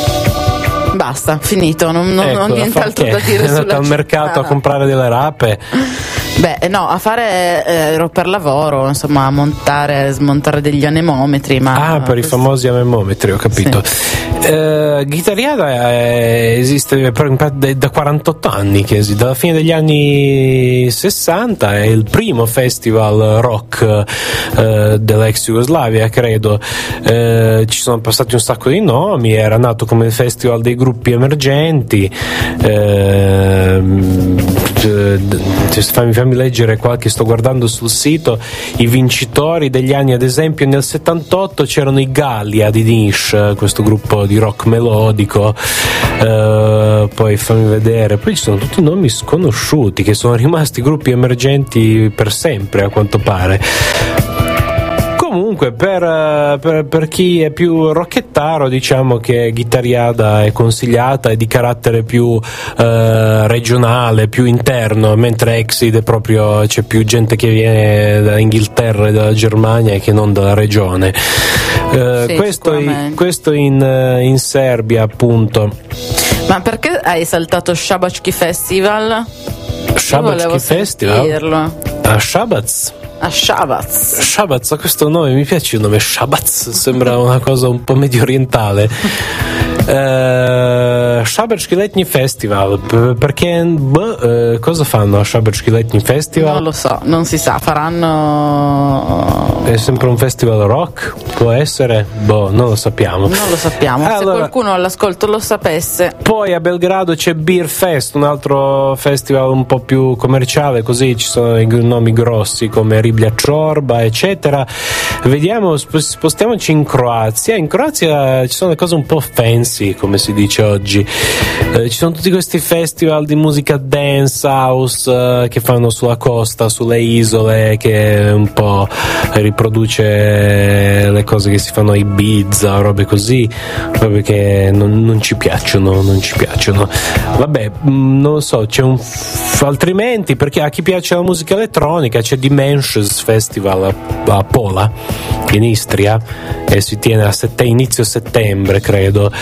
Speaker 9: Basta, finito, non, non,
Speaker 10: ecco,
Speaker 9: non ho nient'altro da dire
Speaker 10: è
Speaker 9: sulla
Speaker 10: andata al mercato a comprare delle rape.
Speaker 9: Beh, no, a fare eh, ero per lavoro, insomma, a montare, smontare degli anemometri. Ma
Speaker 10: ah, per
Speaker 9: questo...
Speaker 10: i famosi anemometri, ho capito. Sì. Eh, Gitariada è, esiste per, da quarantotto anni, che esiste, dalla fine degli anni sessanta, è il primo festival rock eh, dell'ex Jugoslavia, credo. Eh, ci sono passati un sacco di nomi, era nato come il festival dei gruppi emergenti. Eh, fammi, fammi leggere qualche, sto guardando sul sito i vincitori degli anni, ad esempio nel settantotto c'erano i Gallia di Niš, questo gruppo di rock melodico, uh, poi fammi vedere, poi ci sono tutti nomi sconosciuti che sono rimasti gruppi emergenti per sempre, a quanto pare. Comunque per, per, per chi è più rocchettaro, diciamo che Gitariada è consigliata, è di carattere più eh, regionale, più interno, mentre Exit è proprio, c'è più gente che viene da Inghilterra e dalla Germania che non dalla regione. Eh,
Speaker 9: sì,
Speaker 10: questo, in, questo in, in Serbia, appunto.
Speaker 9: Ma perché hai saltato Šabački Festival?
Speaker 10: Šabački Festival?
Speaker 9: Dirlo.
Speaker 10: A Šabac?
Speaker 9: A Šabac.
Speaker 10: Šabac, questo nome mi piace, il nome Šabac sembra una cosa un po' medio orientale. Uh, Šabački letnji festival, perché uh, cosa fanno a Šabački letnji festival?
Speaker 9: Non lo so, non si sa, faranno
Speaker 10: è sempre un festival rock? Può essere? Boh, non lo sappiamo.
Speaker 9: Non lo sappiamo, allora, se qualcuno all'ascolto lo sapesse.
Speaker 10: Poi a Belgrado c'è Beer Fest, un altro festival un po' più commerciale, così ci sono i nomi grossi come Riblja Čorba, eccetera. Vediamo, spostiamoci in Croazia. In Croazia ci sono le cose un po' fancy, come si dice oggi. Eh, ci sono tutti questi festival di musica dance, house eh, che fanno sulla costa, sulle isole, che un po' riproduce le cose che si fanno a Ibiza, robe così, robe che non, non ci piacciono, non ci piacciono. Vabbè, mh, non lo so, c'è un f- altrimenti, perché a chi piace la musica elettronica c'è Dimensions Festival a, a Pola, in Istria, e si tiene a sette, inizio settembre, credo.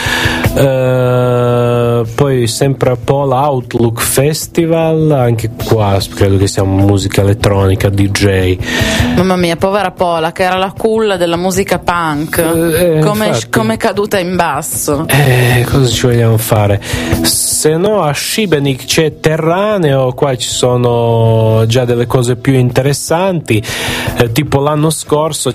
Speaker 10: Uh, poi sempre a Pola Outlook Festival, anche qua credo che sia musica elettronica, D J.
Speaker 9: Mamma mia, povera Pola, che era la culla della musica punk,
Speaker 10: eh,
Speaker 9: come è caduta in basso.
Speaker 10: Eh, cosa ci vogliamo fare? Se no a Šibenik c'è Terraneo, qua ci sono già delle cose più interessanti, eh, tipo l'anno scorso c'erano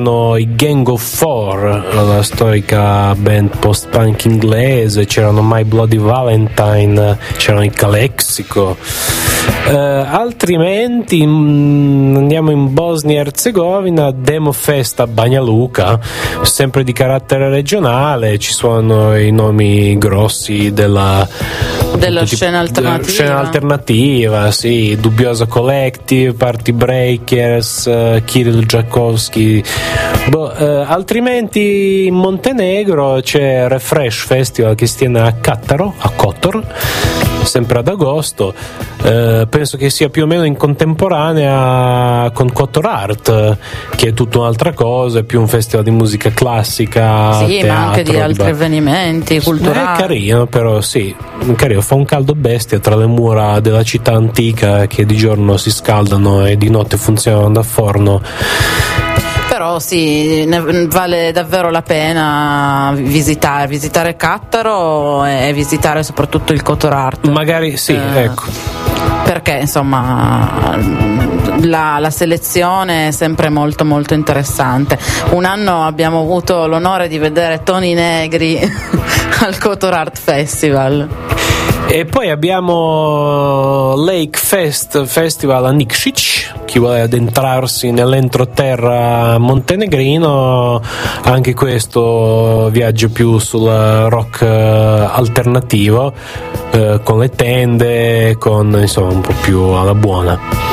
Speaker 10: c'erano i Gang of Four, la storica band post-punk inglese, c'erano My Bloody Valentine, c'erano i Calexico. Uh, altrimenti mh, andiamo in Bosnia e Erzegovina, Demo Fest a Banja Luka, sempre di carattere regionale, ci sono i nomi grossi della
Speaker 9: della
Speaker 10: tipo,
Speaker 9: scena alternativa,
Speaker 10: scena alternativa, sì, Dubbiosa Collective, Party Breakers, uh, Kirill Jakowski. Boh, uh, altrimenti in Montenegro c'è Refresh Festival che si tiene a Kattaro, a Kotor, sempre ad agosto. Uh, penso che sia più o meno in contemporanea con Kotor Art, che è tutta un'altra cosa, è più un festival di musica classica,
Speaker 9: sì,
Speaker 10: teatro,
Speaker 9: ma anche di altri
Speaker 10: di
Speaker 9: avvenimenti culturali.
Speaker 10: È carino, però sì, carino, fa un caldo bestia tra le mura della città antica che di giorno si scaldano e di notte funzionano da forno.
Speaker 9: Però sì, ne vale davvero la pena visitare, visitare Kattaro e visitare soprattutto il Kotor Art.
Speaker 10: Magari sì, eh, ecco.
Speaker 9: Perché insomma la, la selezione è sempre molto molto interessante. Un anno abbiamo avuto l'onore di vedere Toni Negri al Kotor Art Festival.
Speaker 10: E poi abbiamo Lake Fest Festival a Nikšić, chi vuole addentrarsi nell'entroterra montenegrino, anche questo viaggio più sul rock alternativo, eh, con le tende, con insomma un po' più alla buona.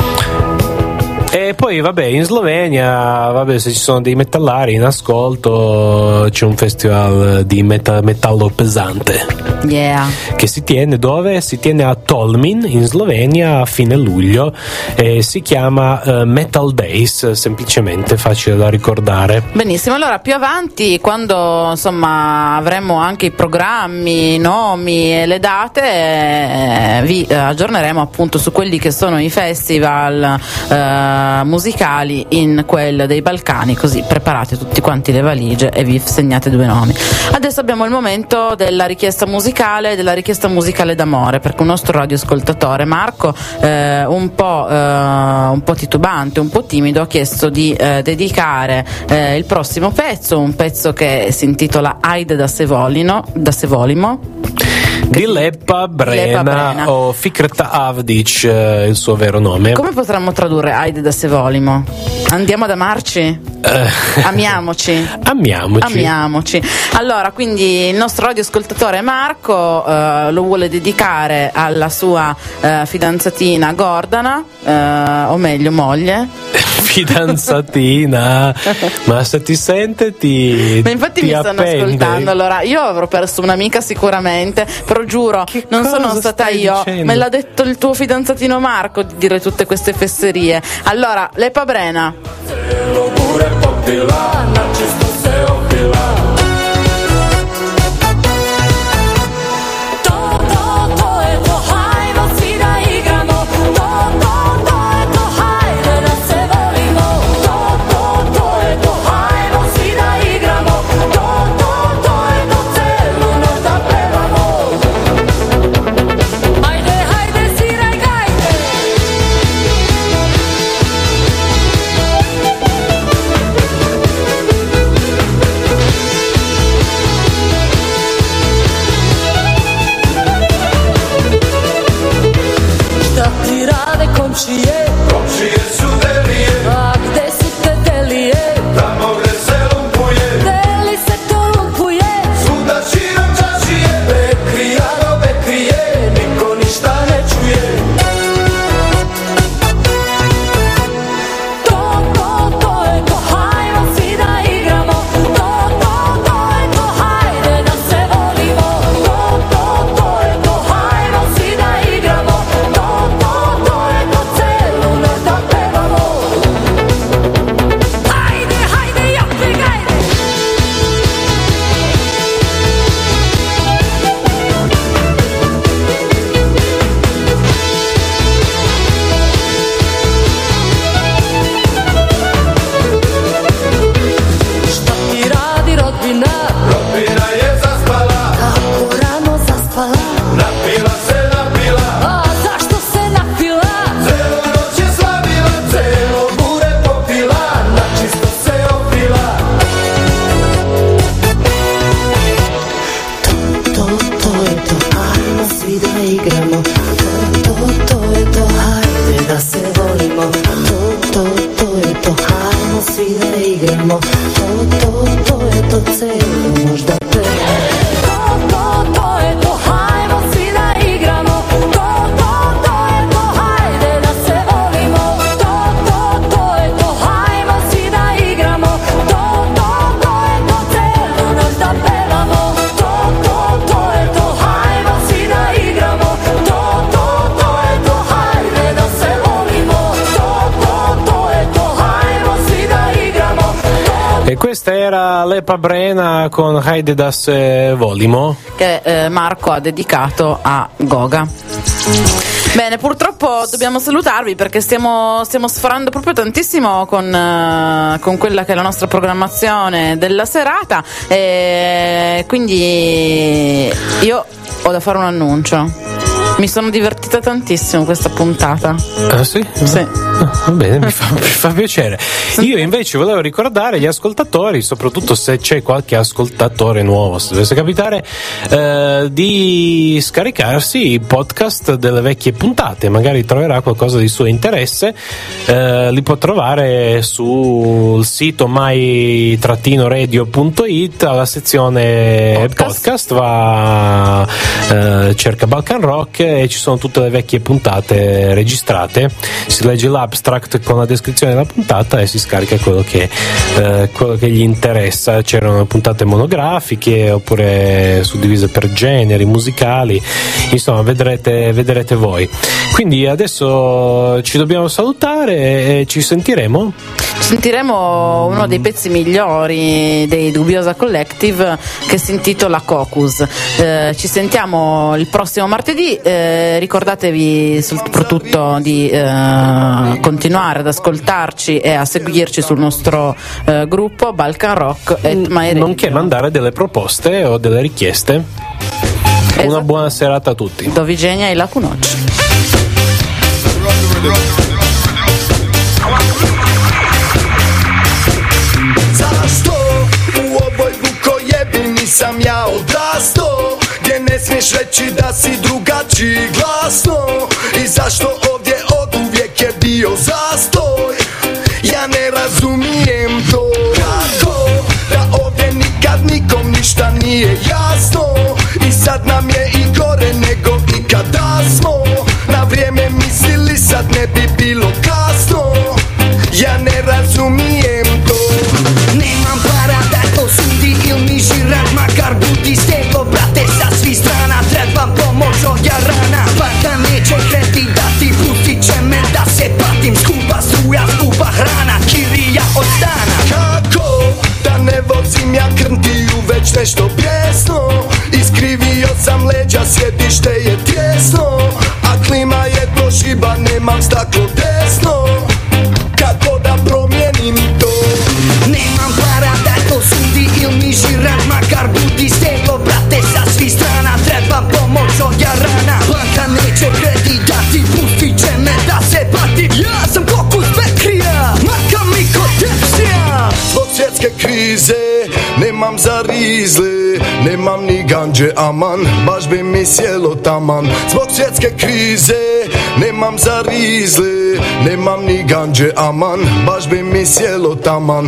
Speaker 10: E poi vabbè, in Slovenia, vabbè, se ci sono dei metallari in ascolto, c'è un festival di meta- metallo pesante,
Speaker 9: yeah,
Speaker 10: che si tiene dove? Si tiene a Tolmin in Slovenia a fine luglio e si chiama uh, Metal Days, semplicemente, facile da ricordare.
Speaker 9: Benissimo, allora più avanti, quando insomma avremo anche i programmi, i nomi e le date, eh, vi eh, aggiorneremo appunto su quelli che sono i festival eh, musicali in quel dei Balcani, così preparate tutti quanti le valigie e vi segnate due nomi. Adesso abbiamo il momento della richiesta musicale, della richiesta musicale d'amore, perché un nostro radioascoltatore Marco, eh, un po' eh, un po' titubante, un po' timido, ha chiesto di eh, dedicare eh, il prossimo pezzo, un pezzo che si intitola Aide da Sevolino, da Sevolimo,
Speaker 10: di Lepa Brena,
Speaker 9: Lepa Brena
Speaker 10: o Fikreta Avdic, eh, il suo vero nome.
Speaker 9: Come potremmo tradurre Aide da Sevolimo? Andiamo ad amarci?
Speaker 10: Eh.
Speaker 9: Amiamoci.
Speaker 10: Amiamoci.
Speaker 9: Amiamoci. Allora, quindi il nostro radioascoltatore Marco eh, lo vuole dedicare alla sua eh, fidanzatina Gordana, eh, o meglio moglie.
Speaker 10: Fidanzatina, ma se ti sente ti
Speaker 9: ma infatti
Speaker 10: ti
Speaker 9: mi stanno
Speaker 10: appende.
Speaker 9: ascoltando. Allora io avrò perso un'amica sicuramente, però giuro
Speaker 10: che
Speaker 9: non sono stata io
Speaker 10: dicendo?
Speaker 9: Me l'ha detto il tuo fidanzatino Marco di dire tutte queste fesserie. Allora Lepa Brena.
Speaker 14: Ajde,
Speaker 5: to, to je to celo, možda te. To, to, to je to, hajmo svi da igramo. To, to, to je to, hajde da se volimo. To, to, to je to, hajmo svi da igramo. To, to, to je to, celo noć da pevamo. To, to, to je to, hajmo svi da igramo. To, to, to je to, hajde da se volimo. To, to, to je to, hajmo svi da igramo.
Speaker 10: E questa era Lepa Brena con Haide da se volimo,
Speaker 9: che eh, Marco ha dedicato a Goga. Bene, purtroppo dobbiamo salutarvi perché stiamo, stiamo sforando proprio tantissimo con, uh, con quella che è la nostra programmazione della serata, e quindi io ho da fare un annuncio. Mi sono divertita tantissimo questa puntata.
Speaker 10: Ah sì?
Speaker 9: Sì.
Speaker 10: Ah, va bene, mi fa, mi fa piacere. Io invece volevo ricordare agli ascoltatori, soprattutto se c'è qualche ascoltatore nuovo, se dovesse capitare, eh, di scaricarsi i podcast delle vecchie puntate. Magari troverà qualcosa di suo interesse. Eh, li può trovare sul sito my radio punto it, alla sezione podcast, podcast va, eh, cerca Balkan Rock e ci sono tutte le vecchie puntate registrate. Si legge l'abstract con la descrizione della puntata e si scarica quello che, eh, quello che gli interessa. C'erano puntate monografiche oppure suddivise per generi musicali, insomma vedrete, vedrete voi. Quindi adesso ci dobbiamo salutare e ci sentiremo
Speaker 9: sentiremo uno dei pezzi migliori dei Dubbiosa Collective, che si intitola Cocus. Eh, ci sentiamo il prossimo martedì. Eh, ricordatevi soprattutto di eh, continuare ad ascoltarci e a seguirci sul nostro eh, gruppo Balkan Rock e My Radio.
Speaker 10: Nonché mandare delle proposte o delle richieste. Esatto. Una buona serata a tutti.
Speaker 9: Do viđenja i laku noć.
Speaker 12: Zašto u ovoj vukojebini sam ja odrasto, gdje ne smiješ reći da si drugačiji glasno? I zašto ovdje oduvijek je bio zastoj? Ja ne razumijem to. Kako da ovdje nikad nikom ništa nije jasno? I sad nam je i gore nego ikada smo na vrijeme mislili, sad ne bi bilo kasno. Ja ne razumijem to.
Speaker 5: Nemam para da to sudi il mi žirat, makar budi steglo, brate, sa svih strana. Trebam pomoć od jarana, banka neće kredit dati, pustit će me da se patim. Skupa struja, skupa hrana, kirija od stana.
Speaker 12: Kako da ne vozim ja krntiju, već nešto pjesno? Iskrivio sam leđa, sjedište je tjesno, a klima je do šiba, nemam staklo desno. Kako da promijenim to?
Speaker 5: Nemam para da to sudi il mi žirat, makar budi steglo, brate, sa svih strana. Trebam pomoć od jarana, banka neće kredit dati, pustit će me da se patim. Ja sam Kokus Bekrija, marka mi ko tepsija.
Speaker 12: Zbog svjetske krize nemam za rizle, nemam ni ganđe, aman, baš bi mi sjelo taman. Zbog svjetske krize nemam za rizle, nemam ni ganđe, aman, baš bi mi sjelo taman.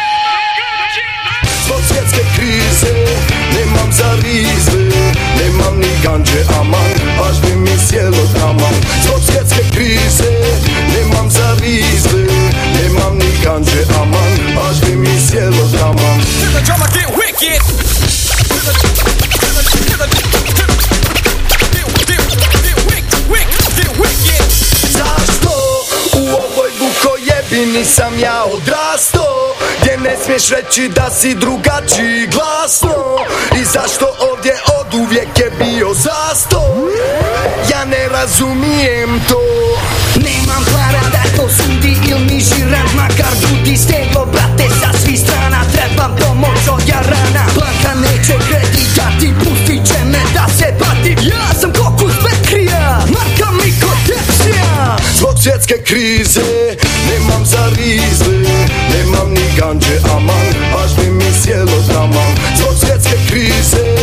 Speaker 12: Zbog svjetske krize nemam za rizle, nemam ni ganđe, aman, baš bi mi sjelo taman. Zbog svjetske krize nemam za rizle, nemam ni ganđe, aman, baš bi mi sjelo taman. Zašto u ovoj vukojebini sam ja odrasto, gdje ne smiješ reći da si drugačiji glasno? I zašto ovdje oduvijek je bio zastoj? Ja ne razumijem to.
Speaker 5: Nemam para da to sudi il mi žirat, makar budi steglo, brate, sa svih strana. Trebam pomoć od jarana, banka neće kredit dati, pustit će me da se patim. Ja sam Kokus Bekrija, marka mi ko tepsija.
Speaker 12: Zbog svjetske krize nemam za rizle, nemam ni ganđe, aman, baš bi mi sjelo taman. Zbog svjetske krize